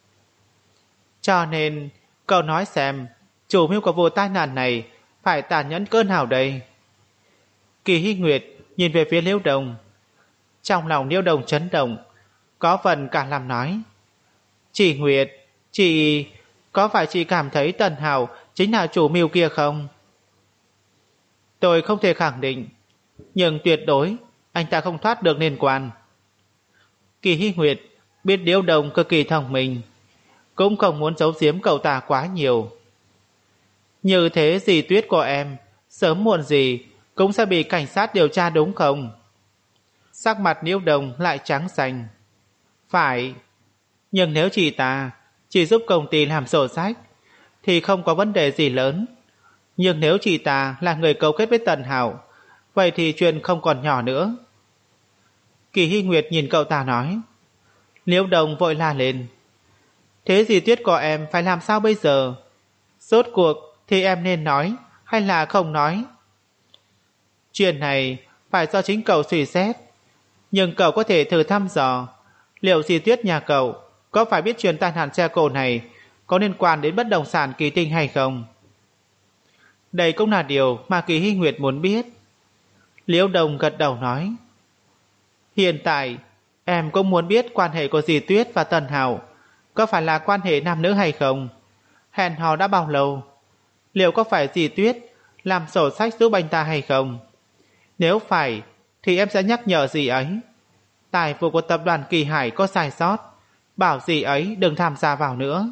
Cho nên cậu nói xem, chủ mưu của vụ tai nạn này phải tàn nhẫn cỡ nào đây? Kỳ Hy Nguyệt nhìn về phía Liễu Đồng. Trong lòng Liễu Đồng chấn động, có phần cả làm nói, chị Nguyệt, chị có phải chị cảm thấy Tần Hạo chính là chủ mưu kia không? Tôi không thể khẳng định, Nhưng tuyệt đối anh ta không thoát được liên quan. Kỳ Hy Nguyệt biết Liễu Đồng cực kỳ thông minh, cũng không muốn giấu giếm cậu ta quá nhiều. Như thế dì Tuyết của em sớm muộn gì cũng sẽ bị cảnh sát điều tra đúng không? Sắc mặt Liễu Đồng lại trắng xanh. Phải, nhưng nếu chị ta chỉ giúp công ty làm sổ sách thì không có vấn đề gì lớn. Nhưng nếu chị ta là người cấu kết với Tần Hạo, vậy thì chuyện không còn nhỏ nữa. Kỳ Hy Nguyệt nhìn cậu ta nói. Liễu Đồng vội la lên. Thế dì Tuyết của em phải làm sao bây giờ? Rốt cuộc thì em nên nói hay là không nói? Chuyện này phải do chính cậu suy xét. Nhưng cậu có thể thử thăm dò liệu dì Tuyết nhà cậu có phải biết chuyện tai nạn xe cộ này có liên quan đến bất động sản Kỳ Tinh hay không? Đây cũng là điều mà Kỳ Hy Nguyệt muốn biết. Liễu Đồng gật đầu nói. Hiện tại em cũng muốn biết quan hệ của dì Tuyết và Tần Hạo có phải là quan hệ nam nữ hay không? Hẹn hò đã bao lâu? Liệu có phải dì Tuyết làm sổ sách giúp anh ta hay không? Nếu phải thì em sẽ nhắc nhở dì ấy. Tài vụ của tập đoàn Kỳ Hải có sai sót, bảo dì ấy đừng tham gia vào nữa.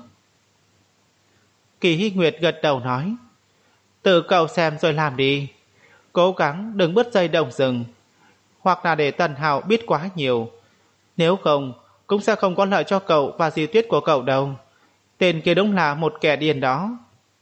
Kỳ Hy Nguyệt gật đầu nói. Tự cậu xem rồi làm đi. Cố gắng đừng bứt dây động rừng, hoặc là để Tần Hạo biết quá nhiều. Nếu không cũng sẽ không có lợi cho cậu và dì Tuyết của cậu đâu. Tên kia đúng là một kẻ điên đó.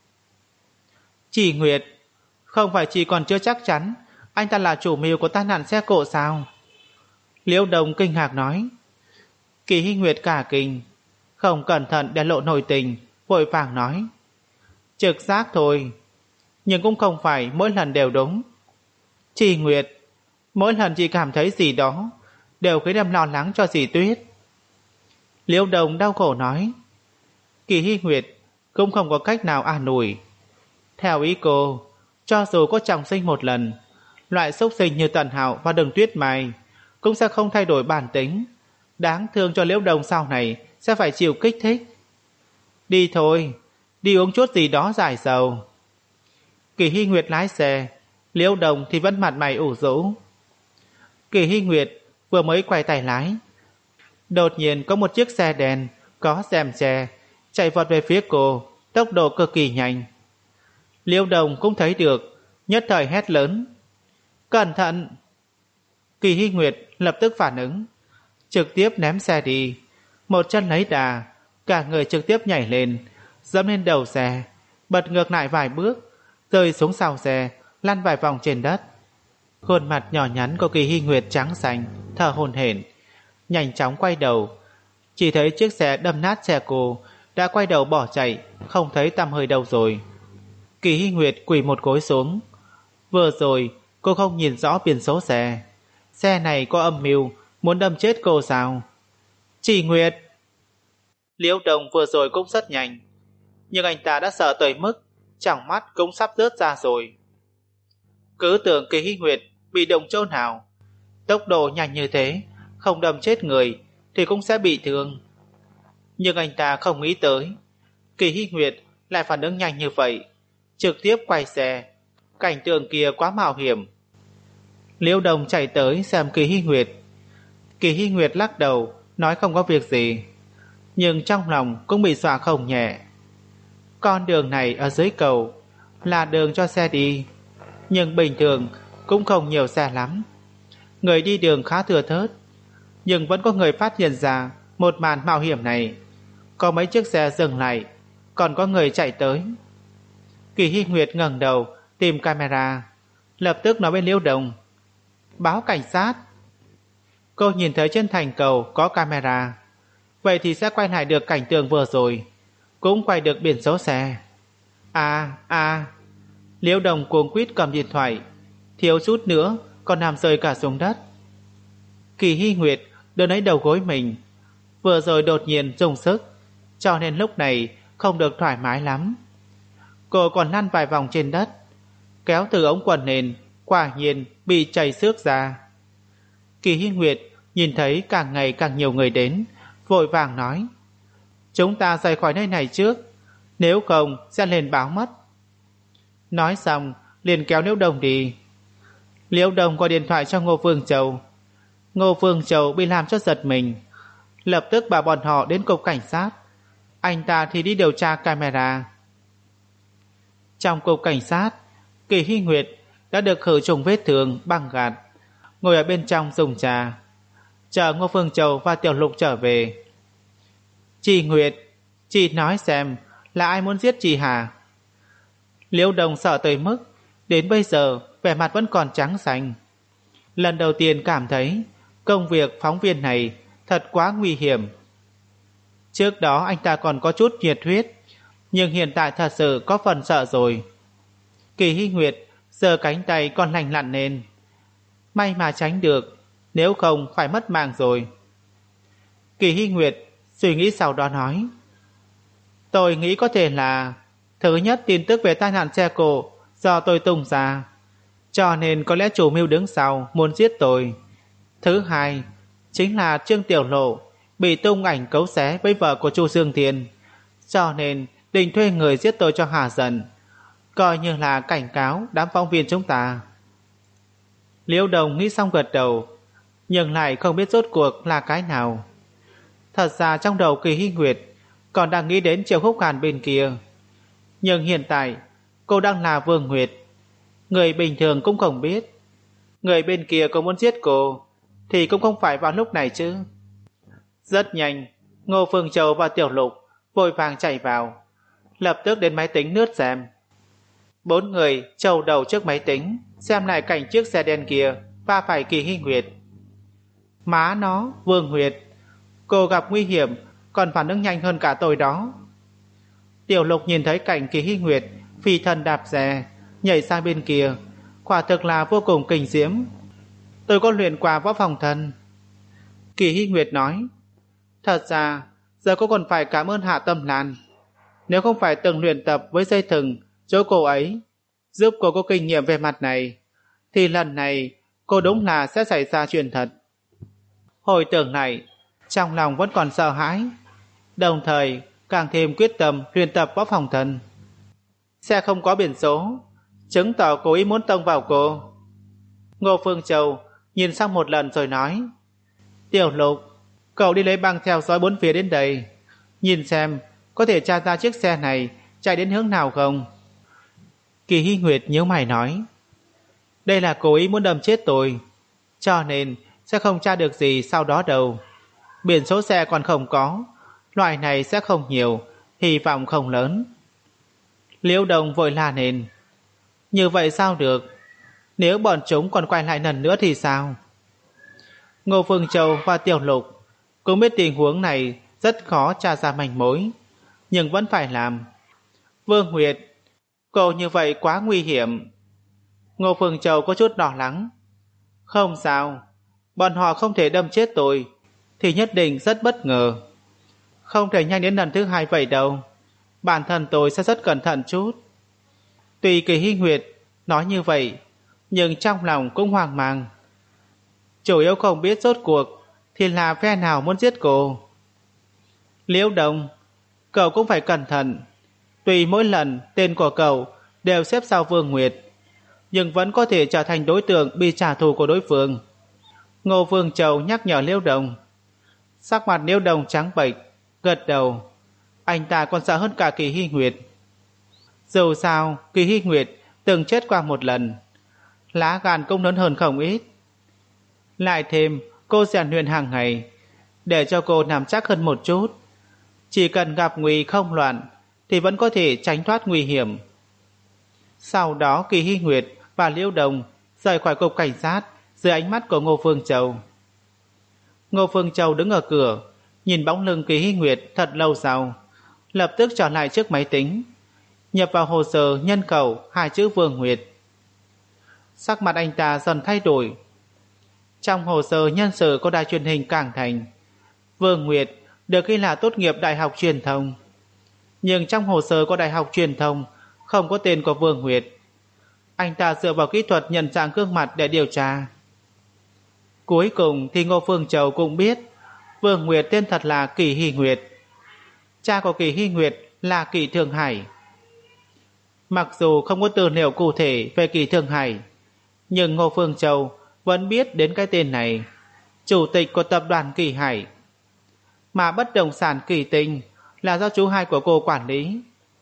Chị Nguyệt, không phải chị còn chưa chắc chắn anh ta là chủ mưu của tai nạn xe cộ sao? Liễu Đồng kinh ngạc nói. Kỳ Hy Nguyệt cả kinh, không cẩn thận để lộ nội tình, vội vàng nói. Trực giác thôi, nhưng cũng không phải mỗi lần đều đúng. Chị Nguyệt, mỗi lần chị cảm thấy gì đó đều khiến em lo lắng cho dì Tuyết. Liễu Đồng đau khổ nói. Kỳ Hy Nguyệt cũng không có cách nào an ủi. Theo ý cô, cho dù có trọng sinh một lần, loại xúc sinh như Tần Hạo và Đường Tuyết Mai cũng sẽ không thay đổi bản tính. Đáng thương cho Liễu Đồng sau này sẽ phải chịu kích thích. Đi thôi, đi uống chút gì đó giải sầu. Kỳ Hy Nguyệt lái xe, Liễu Đồng thì vẫn mặt mày ủ rũ. Kỳ Hy Nguyệt vừa mới quay tay lái, đột nhiên có một chiếc xe đèn có rèm che chạy vọt về phía cô, tốc độ cực kỳ nhanh. Liễu Đồng cũng thấy được, nhất thời hét lớn. Cẩn thận! Kỳ Hy Nguyệt lập tức phản ứng, trực tiếp ném xe đi, một chân lấy đà, cả người trực tiếp nhảy lên, dẫm lên đầu xe, bật ngược lại vài bước, rơi xuống sau xe, lăn vài vòng trên đất. Khuôn mặt nhỏ nhắn của Kỳ Hy Nguyệt trắng xanh, thở hổn hển, nhanh chóng quay đầu, chỉ thấy chiếc xe đâm nát xe cô đã quay đầu bỏ chạy, không thấy tăm hơi đâu rồi. Kỳ Hy Nguyệt quỳ một gối xuống. Vừa rồi cô không nhìn rõ biển số xe. Xe này có âm mưu muốn đâm chết cô sao? Chị Nguyệt! Liễu Đồng vừa rồi cũng rất nhanh, nhưng anh ta đã sợ tới mức trong mắt cũng sắp rớt ra rồi. Cứ tưởng Kỳ Hy Nguyệt bị động chỗ nào, tốc độ nhanh như thế, không đâm chết người thì cũng sẽ bị thương. Nhưng anh ta không nghĩ tới Kỳ Hy Nguyệt lại phản ứng nhanh như vậy, trực tiếp quay xe. Cảnh tượng kia quá mạo hiểm. Liễu Đồng chạy tới xem Kỳ Hy Nguyệt. Kỳ Hy Nguyệt lắc đầu, nói không có việc gì, nhưng trong lòng cũng bị dọa không nhẹ. Con đường này ở dưới cầu là đường cho xe đi, nhưng bình thường cũng không nhiều xe lắm. Người đi đường khá thừa thớt, nhưng vẫn có người phát hiện ra một màn mạo hiểm này. Có mấy chiếc xe dừng lại, còn có người chạy tới. Kỳ Hy Nguyệt ngẩng đầu tìm camera, lập tức nói với Liễu Đồng. Báo cảnh sát. Cô nhìn thấy trên thành cầu có camera, vậy thì sẽ quay lại được cảnh tượng vừa rồi, cũng quay được biển số xe. À, à. Liễu Đồng cuống quýt cầm điện thoại, thiếu chút nữa còn làm rơi cả xuống đất. Kỳ Hy Nguyệt đưa lấy đầu gối mình, vừa rồi đột nhiên dùng sức, cho nên lúc này không được thoải mái lắm. Cô còn lăn vài vòng trên đất, kéo từ ống quần lên, quả nhiên bị chảy xước ra. Kỳ Hy Nguyệt nhìn thấy càng ngày càng nhiều người đến, vội vàng nói. Chúng ta rời khỏi nơi này trước, nếu không sẽ lên báo mất. Nói xong liền kéo Liễu Đồng đi. Liễu Đồng gọi điện thoại cho Ngô Phương Châu. Ngô Phương Châu bị làm cho giật mình, lập tức bảo bọn họ đến cục cảnh sát. Anh ta thì đi điều tra camera. Trong cục cảnh sát, Kỳ Hy Nguyệt đã được khử trùng vết thương băng gạc, ngồi ở bên trong dùng trà, chờ Ngô Phương Châu và Tiểu Lục trở về. Chị Nguyệt, chị nói xem là ai muốn giết chị hả? Liễu Đồng sợ tới mức đến bây giờ vẻ mặt vẫn còn trắng xanh. Lần đầu tiên cảm thấy công việc phóng viên này thật quá nguy hiểm. Trước đó anh ta còn có chút nhiệt huyết, nhưng hiện tại thật sự có phần sợ rồi. Kỳ Hy Nguyệt giơ cánh tay còn lành lặn lên. May mà tránh được, nếu không phải mất mạng rồi. Kỳ Hy Nguyệt suy nghĩ sau đó nói: Tôi nghĩ có thể là thứ nhất, tin tức về tai nạn xe cộ do tôi tung ra, cho nên có lẽ chủ mưu đứng sau muốn giết tôi. Thứ hai, chính là Trương Tiểu Lộ bị tung ảnh cấu xé với vợ của Chu Dương Thiên, cho nên định thuê người giết tôi cho hả giận, coi như là cảnh cáo đám phóng viên chúng ta. Liễu Đồng nghĩ xong gật đầu, nhưng lại không biết rốt cuộc là cái nào. Thật ra trong đầu Kỳ Hy Nguyệt còn đang nghĩ đến Triệu Khúc Hàn bên kia, nhưng hiện tại cô đang là Vương Nguyệt, người bình thường cũng không biết. Người bên kia có muốn giết cô thì cũng không phải vào lúc này chứ. Rất nhanh, Ngô Phương Châu và Tiểu Lục vội vàng chạy vào, lập tức đến máy tính lướt xem. Bốn người trầu đầu trước máy tính xem lại cảnh chiếc xe đen kia va phải Kỳ Hy Nguyệt. Má nó, Vương Nguyệt, cô gặp nguy hiểm còn phản ứng nhanh hơn cả tôi đó. Tiểu Lục nhìn thấy cảnh Kỳ Hy Nguyệt phi thân đạp xe nhảy sang bên kia, quả thực là vô cùng kinh diễm. Tôi có luyện qua võ phòng thân. Kỳ Hy Nguyệt nói: Thật ra giờ cô còn phải cảm ơn Hạ Tâm Lan. Nếu không phải từng luyện tập với dây thừng chỗ cô ấy giúp cô có kinh nghiệm về mặt này, thì lần này cô đúng là sẽ xảy ra chuyện thật. Hồi tưởng lại, trong lòng vẫn còn sợ hãi, đồng thời càng thêm quyết tâm luyện tập võ phòng thân. Xe không có biển số, chứng tỏ cô ý muốn tông vào cô. Ngô Phương Châu nhìn sang một lần rồi nói: Tiểu Lục, cậu đi lấy băng theo dõi bốn phía đến đây, nhìn xem có thể tra ra chiếc xe này chạy đến hướng nào không. Kỳ Hy Nguyệt nhíu mày nói: Đây là cố ý muốn đâm chết tôi, cho nên sẽ không tra được gì sau đó đâu. Biển số xe còn không có, loại này sẽ không nhiều, hy vọng không lớn. Liễu Đồng vội la lên: Như vậy sao được? Nếu bọn chúng còn quay lại lần nữa thì sao? Ngô Phương Châu và Tiểu Lục cũng biết tình huống này rất khó tra ra manh mối, nhưng vẫn phải làm. Vương Nguyệt, cô như vậy quá nguy hiểm. Ngô Phương Châu có chút lo lắng. Không sao, bọn họ không thể đâm chết tôi thì nhất định rất bất ngờ. Không thể nhanh đến lần thứ hai vậy đâu. Bản thân tôi sẽ rất cẩn thận chút. Tuy Kỳ Hy Nguyệt nói như vậy, nhưng trong lòng cũng hoang mang. Chủ yếu không biết rốt cuộc thì là phe nào muốn giết cô. Liễu Đồng, cậu cũng phải cẩn thận. Tuy mỗi lần tên của cậu đều xếp sau Vương Nguyệt, nhưng vẫn có thể trở thành đối tượng bị trả thù của đối phương. Ngô Phương Châu nhắc nhở Liễu Đồng. Sắc mặt Liễu Đồng trắng bệch, gật đầu. Anh ta còn sợ hơn cả Kỳ Hy Nguyệt. Dù sao Kỳ Hy Nguyệt từng chết qua một lần, lá gan cũng lớn hơn không ít. Lại thêm cô rèn luyện hàng ngày, để cho cô nắm chắc hơn một chút. Chỉ cần gặp nguy không loạn thì vẫn có thể tránh thoát nguy hiểm. Sau đó Kỳ Hy Nguyệt và Liễu Đồng rời khỏi cục cảnh sát dưới ánh mắt của Ngô Phương Châu. Ngô Phương Châu đứng ở cửa, nhìn bóng lưng Kỳ Hy Nguyệt thật lâu sau, lập tức trở lại trước máy tính, nhập vào hồ sơ nhân khẩu hai chữ Vương Nguyệt. Sắc mặt anh ta dần thay đổi. Trong hồ sơ nhân sự của đài truyền hình Cảng Thành, Vương Nguyệt được ghi là tốt nghiệp đại học truyền thông, nhưng trong hồ sơ của đại học truyền thông không có tên của Vương Nguyệt. Anh ta dựa vào kỹ thuật nhận dạng gương mặt để điều tra. Cuối cùng thì Ngô Phương Châu cũng biết Vương Nguyệt tên thật là Kỳ Hy Nguyệt. Cha của Kỳ Hy Nguyệt là Kỳ Thương Hải. Mặc dù không có tư liệu cụ thể về Kỳ Thương Hải, Nhưng Ngô Phương Châu vẫn biết đến cái tên này, chủ tịch của tập đoàn Kỳ Hải. Mà bất động sản Kỳ Tinh là do chú hai của cô quản lý.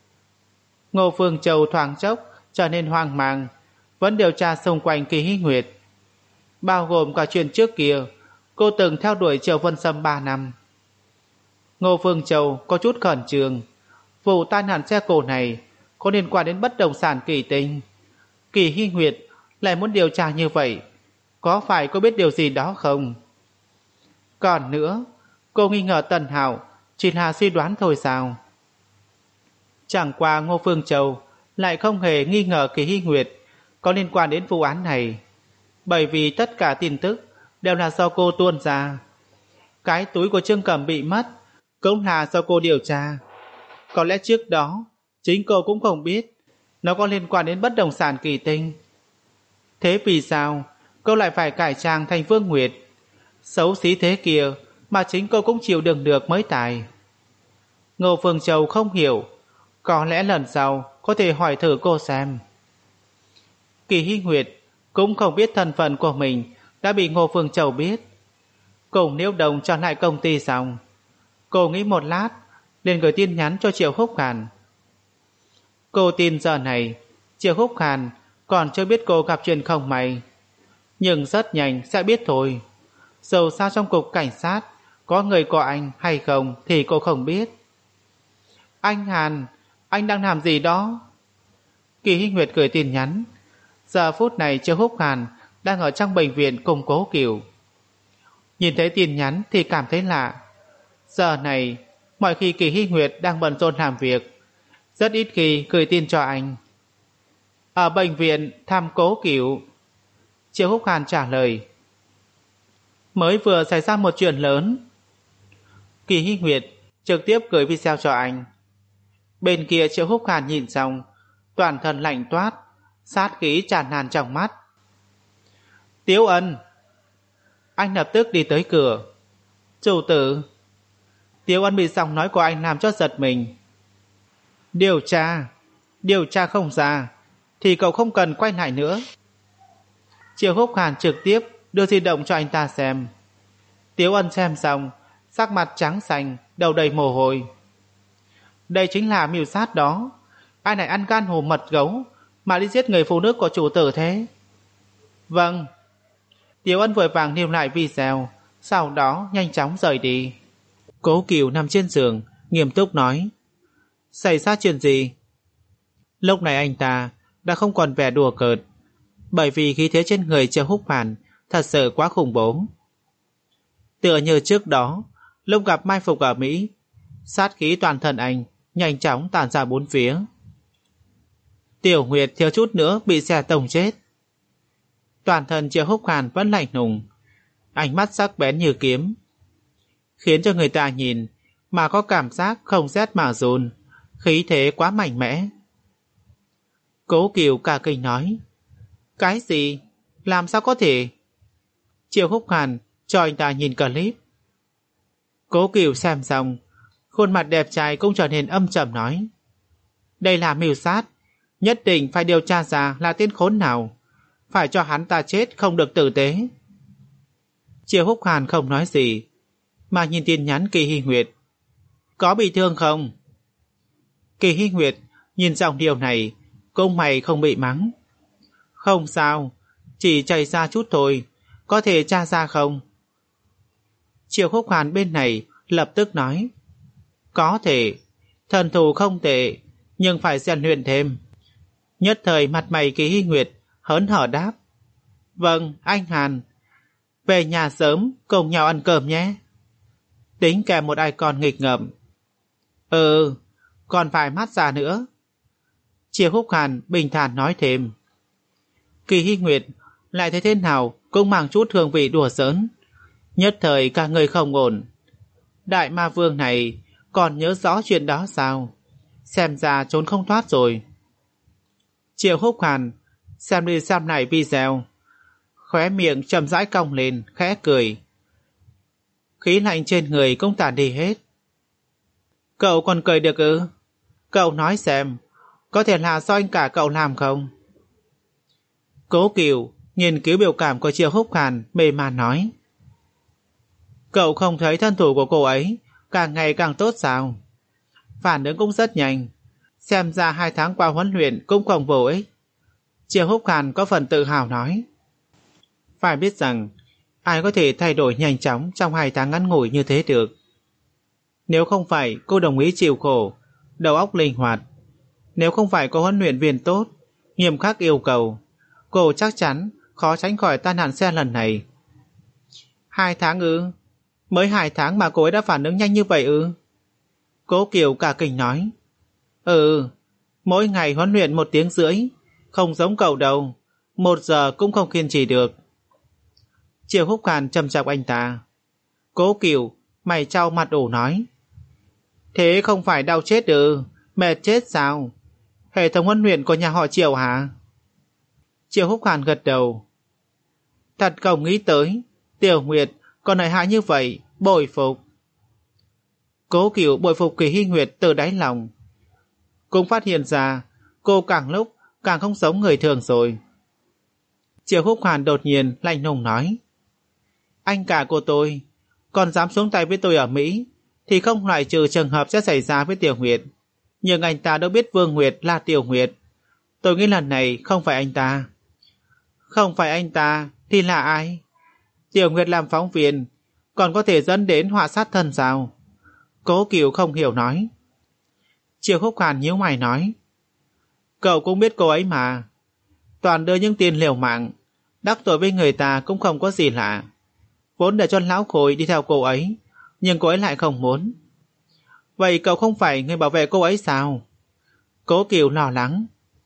Ngô Phương Châu thoáng chốc trở nên hoang mang, vẫn điều tra xung quanh Kỳ Hy Nguyệt, bao gồm cả chuyện trước kia cô từng theo đuổi Triệu Vân Sâm ba năm. Ngô Phương Châu có chút khẩn trương, vụ tai nạn xe cộ này có liên quan đến bất động sản Kỳ Tinh. Kỳ Hy Nguyệt lại muốn điều tra như vậy, có phải cô biết điều gì đó không? Còn nữa, cô nghi ngờ Tần Hạo chỉ là suy đoán thôi sao? Chẳng qua Ngô Phương Châu lại không hề nghi ngờ Kỳ Hy Nguyệt có liên quan đến vụ án này, bởi vì tất cả tin tức đều là do cô tuôn ra. Cái túi của Trương Cẩm bị mất cũng là do cô điều tra. Có lẽ trước đó chính cô cũng không biết nó có liên quan đến bất động sản Kỳ Tinh. Thế vì sao cô lại phải cải trang thành Vương Nguyệt? Xấu xí thế kia mà chính cô cũng chịu đựng được mới tài. Ngô Phương Châu không hiểu, có lẽ lần sau có thể hỏi thử cô xem. Kỳ Hy Nguyệt cũng không biết thân phận của mình đã bị Ngô Phương Châu biết. Cùng Niêu Đồng trở lại công ty xong, cô nghĩ một lát liền gửi tin nhắn cho Triệu Húc Hàn. Cô tin giờ này Triệu Húc Hàn còn chưa biết cô gặp chuyện không may, nhưng rất nhanh sẽ biết thôi. Dầu sao trong cục cảnh sát có người của anh hay không thì cô không biết. Anh Hàn, anh đang làm gì đó? Kỳ Hy Nguyệt gửi tin nhắn. Giờ phút này Triệu Húc Hàn đang ở trong bệnh viện cùng Cố Cửu. Nhìn thấy tin nhắn thì cảm thấy lạ. Giờ này, mọi khi Kỳ Hy Nguyệt đang bận rộn làm việc, rất ít khi gửi tin cho anh. Ở bệnh viện thăm Cố Cửu. Triệu Húc Hàn trả lời. Mới vừa xảy ra một chuyện lớn. Kỳ Hy Nguyệt trực tiếp gửi video cho anh. Bên kia Triệu Húc Hàn nhìn xong, toàn thân lạnh toát, sát khí tràn tràn trong mắt. Tiếu Ân. Anh lập tức đi tới cửa. Chủ tử. Tiếu Ân bị giọng nói của anh làm cho giật mình. Điều tra. Điều tra không ra thì cậu không cần quay lại nữa. Triệu Húc Hàn trực tiếp đưa di động cho anh ta xem. Tiếu Ân xem xong, sắc mặt trắng xanh, đầu đầy mồ hôi. Đây chính là mưu sát đó. Ai này ăn gan hùm mật gấu mà đi giết người phụ nữ của chủ tử thế? Vâng. Tiếu Ân vội vàng niêm lại video, sau đó nhanh chóng rời đi. Cố Cửu nằm trên giường, nghiêm túc nói. Xảy ra chuyện gì? Lúc này anh ta đã không còn vẻ đùa cợt, bởi vì khí thế trên người Triệu Húc Hàn thật sự quá khủng bố. Tựa như trước đó, lúc gặp mai phục ở Mỹ, sát khí toàn thân anh nhanh chóng tản ra bốn phía. Tiểu Nguyệt thiếu chút nữa bị xe tông chết. Toàn thân Triệu Húc Hàn vẫn lạnh lùng, ánh mắt sắc bén như kiếm, khiến cho người ta nhìn mà có cảm giác không rét mà run, khí thế quá mạnh mẽ. Cố Cửu cả kinh nói. Cái gì? Làm sao có thể? Triệu Húc Hàn cho anh ta nhìn clip. Cố Cửu xem xong, khuôn mặt đẹp trai cũng trở nên âm trầm nói. Đây là mưu sát, nhất định phải điều tra ra là tên khốn nào, phải cho hắn ta chết không được tử tế. Triệu Húc Hàn không nói gì, mà nhìn tin nhắn Kỳ Hy Nguyệt. Có bị thương không? Kỳ Hy Nguyệt nhìn dòng điều này, cũng mày không bị mắng. Không sao, chỉ chảy ra chút thôi, có thể tra ra không? Triệu Húc Hàn bên này lập tức nói. Có thể, thần thủ không tệ, nhưng phải rèn luyện thêm. Nhất thời mặt mày Kỳ Hy Nguyệt hớn hở đáp. Vâng, anh Hàn. Về nhà sớm, cùng nhau ăn cơm nhé. Tính kèm một icon nghịch ngợm. Ừ, còn phải mát xa nữa. Triệu Húc Hàn bình thản nói thêm. Kỳ Hy Nguyệt lại thấy thế nào cũng mang chút hương vị đùa giỡn. Nhất thời cả người không ổn. Đại ma vương này còn nhớ rõ chuyện đó sao? Xem ra trốn không thoát rồi. Triệu Húc Hàn xem đi xem lại video, khóe miệng chậm rãi cong lên, khẽ cười. Khí lạnh trên người cũng tản đi hết. Cậu còn cười được ư? Cậu nói xem, có thể là do anh cả cậu làm không? Cố Cửu Nghiên cứu biểu cảm của Triệu Húc Hàn, mê man nói. Cậu không thấy thân thủ của cô ấy càng ngày càng tốt sao? Phản ứng cũng rất nhanh. Xem ra hai tháng qua huấn luyện cũng không vô ích. Triệu Húc Hàn có phần tự hào nói. Phải biết rằng, ai có thể thay đổi nhanh chóng trong hai tháng ngắn ngủi như thế được. Nếu không phải cô đồng ý chịu khổ, đầu óc linh hoạt, nếu không phải có huấn luyện viên tốt, nghiêm khắc yêu cầu, cô chắc chắn khó tránh khỏi tai nạn xe lần này. Hai tháng ư? Mới hai tháng mà cô ấy đã phản ứng nhanh như vậy ư? Cố Kiều cả kinh nói. Ừ, mỗi ngày huấn luyện một tiếng rưỡi, không giống cậu đâu, một giờ cũng không kiên trì được. Triệu Húc Hàn châm chọc anh ta. Cố Kiều, mày trao mặt ủ nói. Thế không phải đau chết ư? Mệt chết sao? Hệ thống huấn luyện của nhà họ Triệu hả? Triệu Húc Hàn gật đầu. Thật không nghĩ tới, Tiểu Nguyệt còn lợi hại như vậy, bội phục. Cố Kiều bội phục Kỳ Hy Nguyệt từ đáy lòng. Cũng phát hiện ra cô càng lúc càng không giống người thường rồi. Triệu Húc Hàn đột nhiên lạnh lùng nói. Anh cả của tôi, còn dám xuống tay với tôi ở Mỹ, thì không loại trừ trường hợp sẽ xảy ra với Tiểu Nguyệt. Nhưng anh ta đâu biết Vương Nguyệt là Tiểu Nguyệt. Tôi nghĩ lần này không phải anh ta. Không phải anh ta thì là ai? Tiểu Nguyệt làm phóng viên, còn có thể dẫn đến họa sát thân sao? Cố Kiều không hiểu nói. Triệu Húc Hàn nhíu mày nói. Cậu cũng biết cô ấy mà. Toàn đưa những tiền liều mạng, đắc tội với người ta cũng không có gì lạ. Vốn để cho lão Khôi đi theo cô ấy, nhưng cô ấy lại không muốn. Vậy cậu không phải người bảo vệ cô ấy sao? Cố Kiều lo lắng.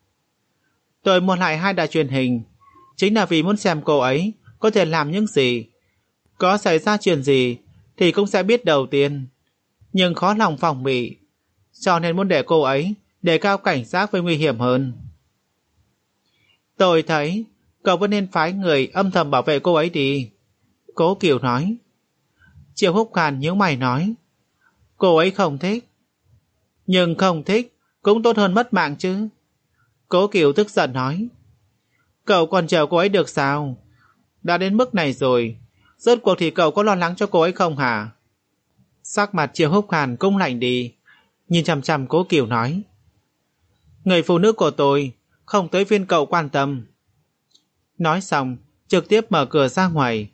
Tôi mua lại hai đài truyền hình, chính là vì muốn xem cô ấy có thể làm những gì. Có xảy ra chuyện gì thì cũng sẽ biết đầu tiên. Nhưng khó lòng phòng bị, cho nên muốn để cô ấy đề cao cảnh giác với nguy hiểm hơn. Tôi thấy cậu vẫn nên phái người âm thầm bảo vệ cô ấy đi. Cố Kiều nói. Triệu Húc Hàn nhíu mày nói. Cô ấy không thích. Nhưng không thích cũng tốt hơn mất mạng chứ. Cố Kiều tức giận nói. Cậu còn chờ cô ấy được sao? Đã đến mức này rồi, rốt cuộc thì cậu có lo lắng cho cô ấy không hả? Sắc mặt Triệu Húc Hàn cũng lạnh đi, nhìn chằm chằm Cố Kiều nói. Người phụ nữ của tôi không tới phiên cậu quan tâm. Nói xong, trực tiếp mở cửa ra ngoài.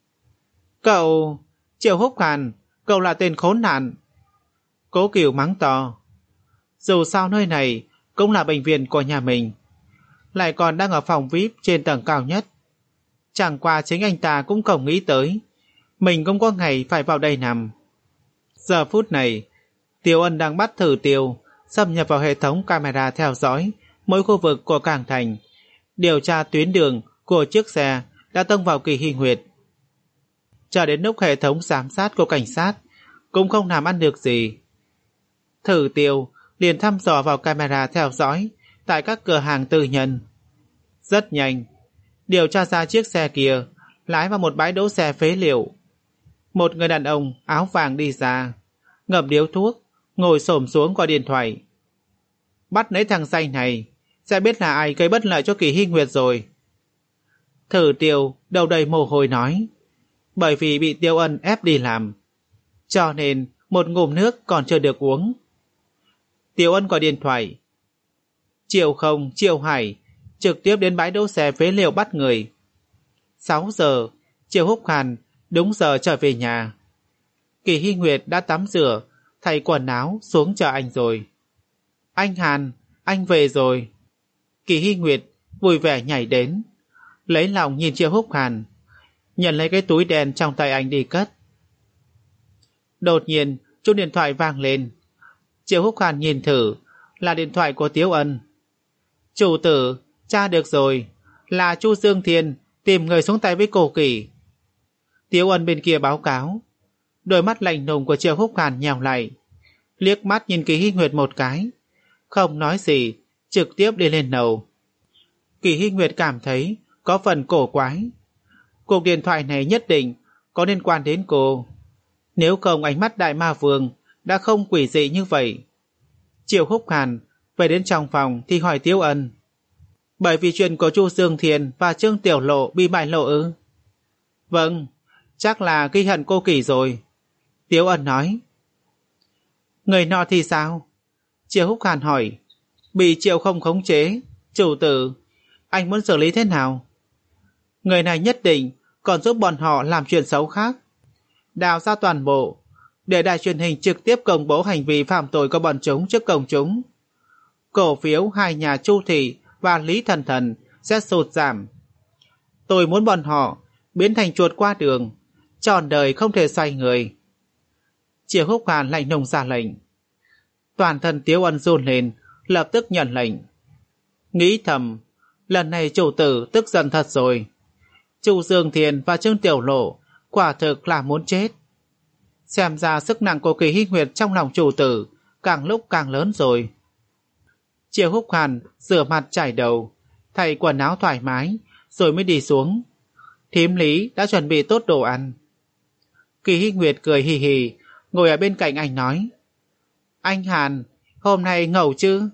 Cậu... Triệu Húc Hàn, cậu là tên khốn nạn. Cố Kiều mắng to. Dù sao nơi này cũng là bệnh viện của nhà mình, lại còn đang ở phòng vi ai pi trên tầng cao nhất. Chẳng qua chính anh ta cũng không nghĩ tới mình cũng có ngày phải vào đây nằm. Giờ phút này, Tiêu Ân đang bắt Thử Tiêu xâm nhập vào hệ thống camera theo dõi mỗi khu vực của Cảng Thành, điều tra tuyến đường của chiếc xe đã tông vào Kỳ Hy Nguyệt. Cho đến lúc hệ thống giám sát của cảnh sát cũng không làm ăn được gì, Thử Tiêu liền thăm dò vào camera theo dõi tại các cửa hàng tư nhân. Rất nhanh, điều tra ra chiếc xe kia lái vào một bãi đỗ xe phế liệu. Một người đàn ông áo vàng đi ra, ngậm điếu thuốc, ngồi xổm xuống gọi điện thoại. Bắt lấy thằng danh này, sẽ biết là ai gây bất lợi cho Kỳ Hy Nguyệt rồi. Thử Tiêu đầu đầy mồ hôi nói, bởi vì bị Tiêu Ân ép đi làm, cho nên một ngụm nước còn chưa được uống. Tiêu Ân gọi điện thoại. Triệu Không, Triệu Hải trực tiếp đến bãi đỗ xe phế liệu bắt người. sáu giờ, Triệu Húc Hàn đúng giờ trở về nhà. Kỳ Hy Nguyệt đã tắm rửa, thay quần áo xuống chờ anh rồi. Anh Hàn, anh về rồi. Kỳ Hy Nguyệt vui vẻ nhảy đến, lấy lòng nhìn Triệu Húc Hàn, nhận lấy cái túi đen trong tay anh đi cất. Đột nhiên, chuông điện thoại vang lên. Triệu Húc Hàn nhìn thử, là điện thoại của Tiếu Ân. Chủ tử, tra được rồi, là Chu Dương Thiên tìm người xuống tay với Cổ Kỷ. Tiếu Ân bên kia báo cáo. Đôi mắt lạnh lùng của Triệu Húc Hàn nhèo lại, liếc mắt nhìn Kỳ Hy Nguyệt một cái, không nói gì, trực tiếp đi lên lầu. Kỳ Hy Nguyệt cảm thấy có phần cổ quái. Cuộc điện thoại này nhất định có liên quan đến cô. Nếu không ánh mắt Đại Ma Vương đã không quỷ dị như vậy. Triệu Húc Hàn về đến trong phòng thì hỏi Tiếu Ân. Bởi vì chuyện của Chu Dương Thiền và Trương Tiểu Lộ bị bại lộ ư? Vâng, chắc là ghi hận cô Kỳ rồi. Tiếu Ân nói. Người nọ thì sao? Triệu Húc Hàn hỏi. Bị Triệu Không khống chế. Chủ tử, anh muốn xử lý thế nào? Người này nhất định còn giúp bọn họ làm chuyện xấu khác. Đào ra toàn bộ, để đài truyền hình trực tiếp công bố hành vi phạm tội của bọn chúng trước công chúng. Cổ phiếu hai nhà Chu Thị và Lý Thần Thần sẽ sụt giảm. Tôi muốn bọn họ biến thành chuột qua đường, trọn đời không thể xoay người. Triệu Húc Hàn lạnh lùng ra lệnh. Toàn thân Tiếu Ân run lên, lập tức nhận lệnh. Nghĩ thầm, lần này chủ tử tức giận thật rồi. Chu Dương Thiền và Trương Tiểu Lộ quả thực là muốn chết. Xem ra sức nặng của Kỳ Hy Nguyệt trong lòng chủ tử càng lúc càng lớn rồi. Triệu Húc Hàn rửa mặt chải đầu, thay quần áo thoải mái, rồi mới đi xuống. Thím Lý đã chuẩn bị tốt đồ ăn. Kỳ Hy Nguyệt cười hì hì, ngồi ở bên cạnh anh nói. Anh Hàn, hôm nay ngầu chứ?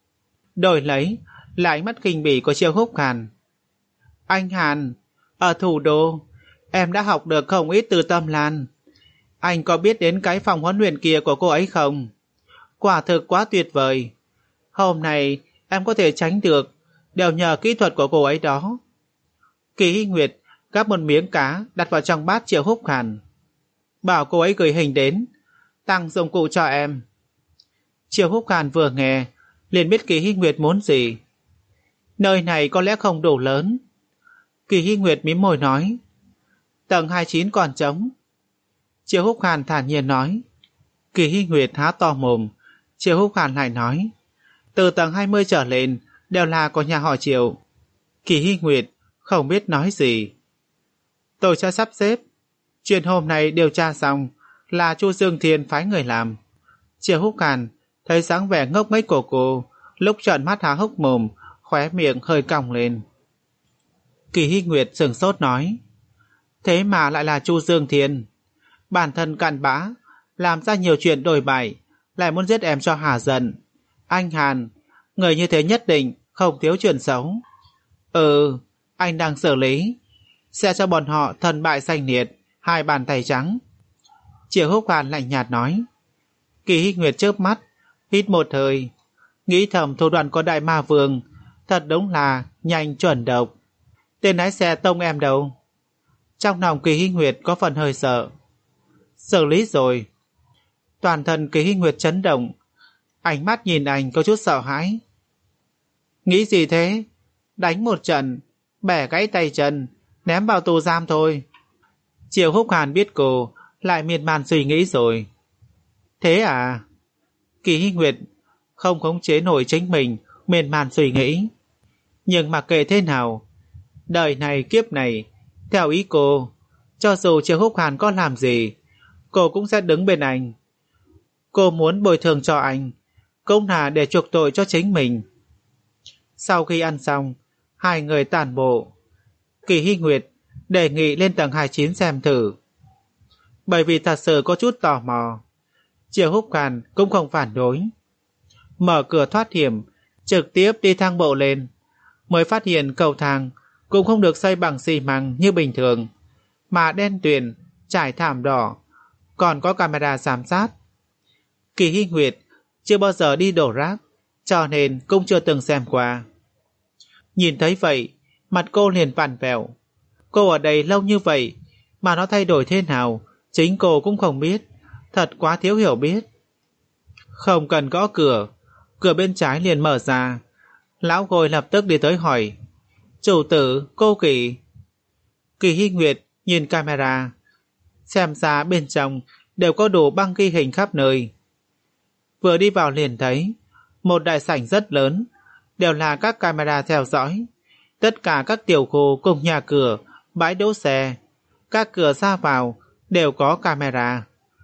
Đổi lấy là ánh mắt khinh bỉ của Triệu Húc Hàn. Anh Hàn, ở thủ đô, em đã học được không ít từ Tâm Lan. Anh có biết đến cái phòng huấn luyện kia của cô ấy không? Quả thực quá tuyệt vời. Hôm nay em có thể tránh được, đều nhờ kỹ thuật của cô ấy đó. Kỳ Hy Nguyệt gắp một miếng cá đặt vào trong bát Triệu Húc Hàn. Bảo cô ấy gửi hình đến, tăng dụng cụ cho em. Triệu Húc Hàn vừa nghe, liền biết Kỳ Hy Nguyệt muốn gì. Nơi này có lẽ không đủ lớn. Kỳ Hy Nguyệt mím môi nói. Tầng hai mươi chín còn trống. Triệu Húc Hàn thản nhiên nói. Kỳ Hy Nguyệt há to mồm. Triệu Húc Hàn lại nói. Từ tầng hai mươi trở lên đều là của nhà họ Triệu. Kỳ Hy Nguyệt không biết nói gì. Tôi sẽ sắp xếp. Chuyện hôm nay điều tra xong là Chu Dương Thiên phái người làm. Triệu Húc Hàn thấy dáng vẻ ngốc nghếch của cô, lúc trợn mắt há hốc mồm, khóe miệng hơi cong lên. Kỳ Hy Nguyệt sửng sốt nói. Thế mà lại là Chu Dương Thiên. Bản thân cặn bã, làm ra nhiều chuyện đổi bại, lại muốn giết em cho hả giận. Anh Hàn, người như thế nhất định không thiếu chuyện xấu. Ừ, anh đang xử lý. Sẽ cho bọn họ thân bại danh liệt, hai bàn tay trắng. Triệu Húc Hàn lạnh nhạt nói. Kỳ Hy Nguyệt chớp mắt, hít một hơi, nghĩ thầm thủ đoạn của Đại Ma Vương thật đúng là nhanh chuẩn độc. Tên lái xe tông em đâu? Trong lòng Kỳ Hy Nguyệt có phần hơi sợ. Xử lý rồi. Toàn thân Kỳ Hy Nguyệt chấn động, ánh mắt nhìn anh có chút sợ hãi. Nghĩ gì thế? Đánh một trận, bẻ gãy tay chân, ném vào tù giam thôi. Triệu Húc Hàn biết cô lại miên man suy nghĩ rồi. Thế à? Kỳ Hy Nguyệt không khống chế nổi chính mình, miên man suy nghĩ. Nhưng mà kệ thế nào, đời này kiếp này, theo ý cô, cho dù Triệu Húc Hàn có làm gì, cô cũng sẽ đứng bên anh. Cô muốn bồi thường cho anh, cũng là để chuộc tội cho chính mình. Sau khi ăn xong, hai người tản bộ. Kỳ Hy Nguyệt đề nghị lên tầng hai mươi chín xem thử. Bởi vì thật sự có chút tò mò, Triệu Húc Hàn cũng không phản đối. Mở cửa thoát hiểm, trực tiếp đi thang bộ lên, mới phát hiện cầu thang cũng không được xây bằng xi măng như bình thường, mà đen tuyền, trải thảm đỏ, còn có camera giám sát. Kỳ Hy Nguyệt chưa bao giờ đi đổ rác, cho nên cũng chưa từng xem qua. Nhìn thấy vậy, mặt cô liền vặn vẹo. Cô ở đây lâu như vậy, mà nó thay đổi thế nào, chính cô cũng không biết, thật quá thiếu hiểu biết. Không cần gõ cửa, cửa bên trái liền mở ra. Lão Gôi lập tức đi tới hỏi. Chủ tử, cô Kỳ. Kỳ Hy Nguyệt nhìn camera, xem ra bên trong đều có đủ băng ghi hình khắp nơi. Vừa đi vào liền thấy một đại sảnh rất lớn, đều là các camera theo dõi. Tất cả các tiểu khu cùng nhà cửa, bãi đỗ xe, các cửa ra vào đều có camera.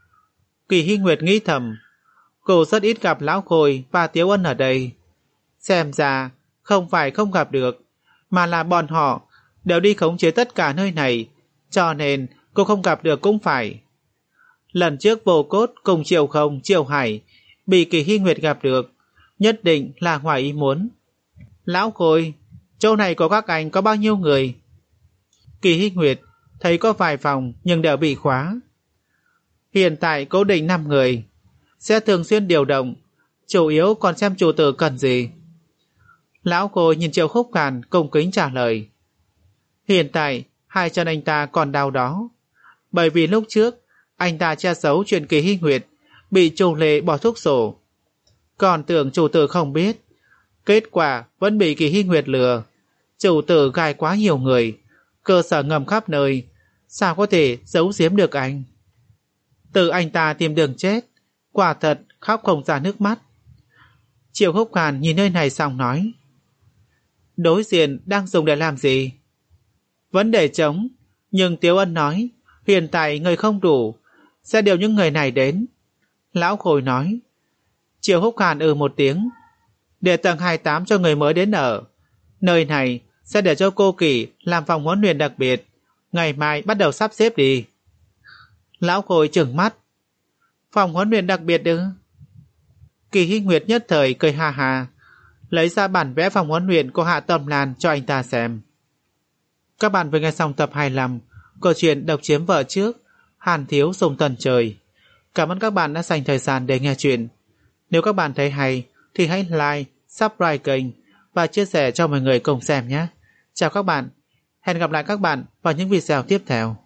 Kỳ Hy Nguyệt nghĩ thầm, cô rất ít gặp Lão Khôi và Tiếu Ân ở đây. Xem ra không phải không gặp được, mà là bọn họ đều đi khống chế tất cả nơi này, cho nên cô không gặp được cũng phải. Lần trước Vô Cốt cùng Triệu Không, Triệu Hải bị Kỳ Hy Nguyệt gặp được, nhất định là ngoài ý muốn. Lão Khôi, Chỗ này của các anh có bao nhiêu người? Kỳ Hy Nguyệt thấy có vài phòng nhưng đều bị khóa. Hiện tại cố định năm người, sẽ thường xuyên điều động, chủ yếu còn xem chủ tử cần gì. Lão Khôi nhìn Triệu Khúc Càn cung kính trả lời. Hiện tại hai chân anh ta còn đau đó, bởi vì lúc trước anh ta che giấu chuyện Kỳ Hy Nguyệt bị Chu Lệ bỏ thuốc sổ, còn tưởng chủ tử không biết, kết quả vẫn bị Kỳ Hy Nguyệt lừa. Chủ tử gài quá nhiều người, cơ sở ngầm khắp nơi, sao có thể giấu giếm được anh? Tự anh ta tìm đường chết, quả thật khóc không ra nước mắt. Triệu Húc Càn nhìn nơi này xong nói, đối diện đang dùng để làm gì? Vấn đề trống, nhưng Tiếu Ân nói hiện tại người không đủ, sẽ điều những người này đến. Lão Khôi nói. Triệu Húc Càn ừ một tiếng, để tầng hai mươi tám cho người mới đến ở. Nơi này sẽ để cho cô Kỳ làm phòng huấn luyện đặc biệt, ngày mai bắt đầu sắp xếp đi. Lão Khôi trừng mắt, phòng huấn luyện đặc biệt ư? Kỳ Hy Nguyệt nhất thời cười ha ha, lấy ra bản vẽ phòng huấn luyện của Hạ Tâm Lan cho anh ta xem. Các bạn vừa nghe xong tập hai mươi lăm câu chuyện Độc Chiếm Vợ Trước, Hàn Thiếu Sùng Tần Trời. Cảm ơn các bạn đã dành thời gian để nghe chuyện. Nếu các bạn thấy hay thì hãy like, subscribe kênh và chia sẻ cho mọi người cùng xem nhé. Chào các bạn, hẹn gặp lại các bạn vào những video tiếp theo.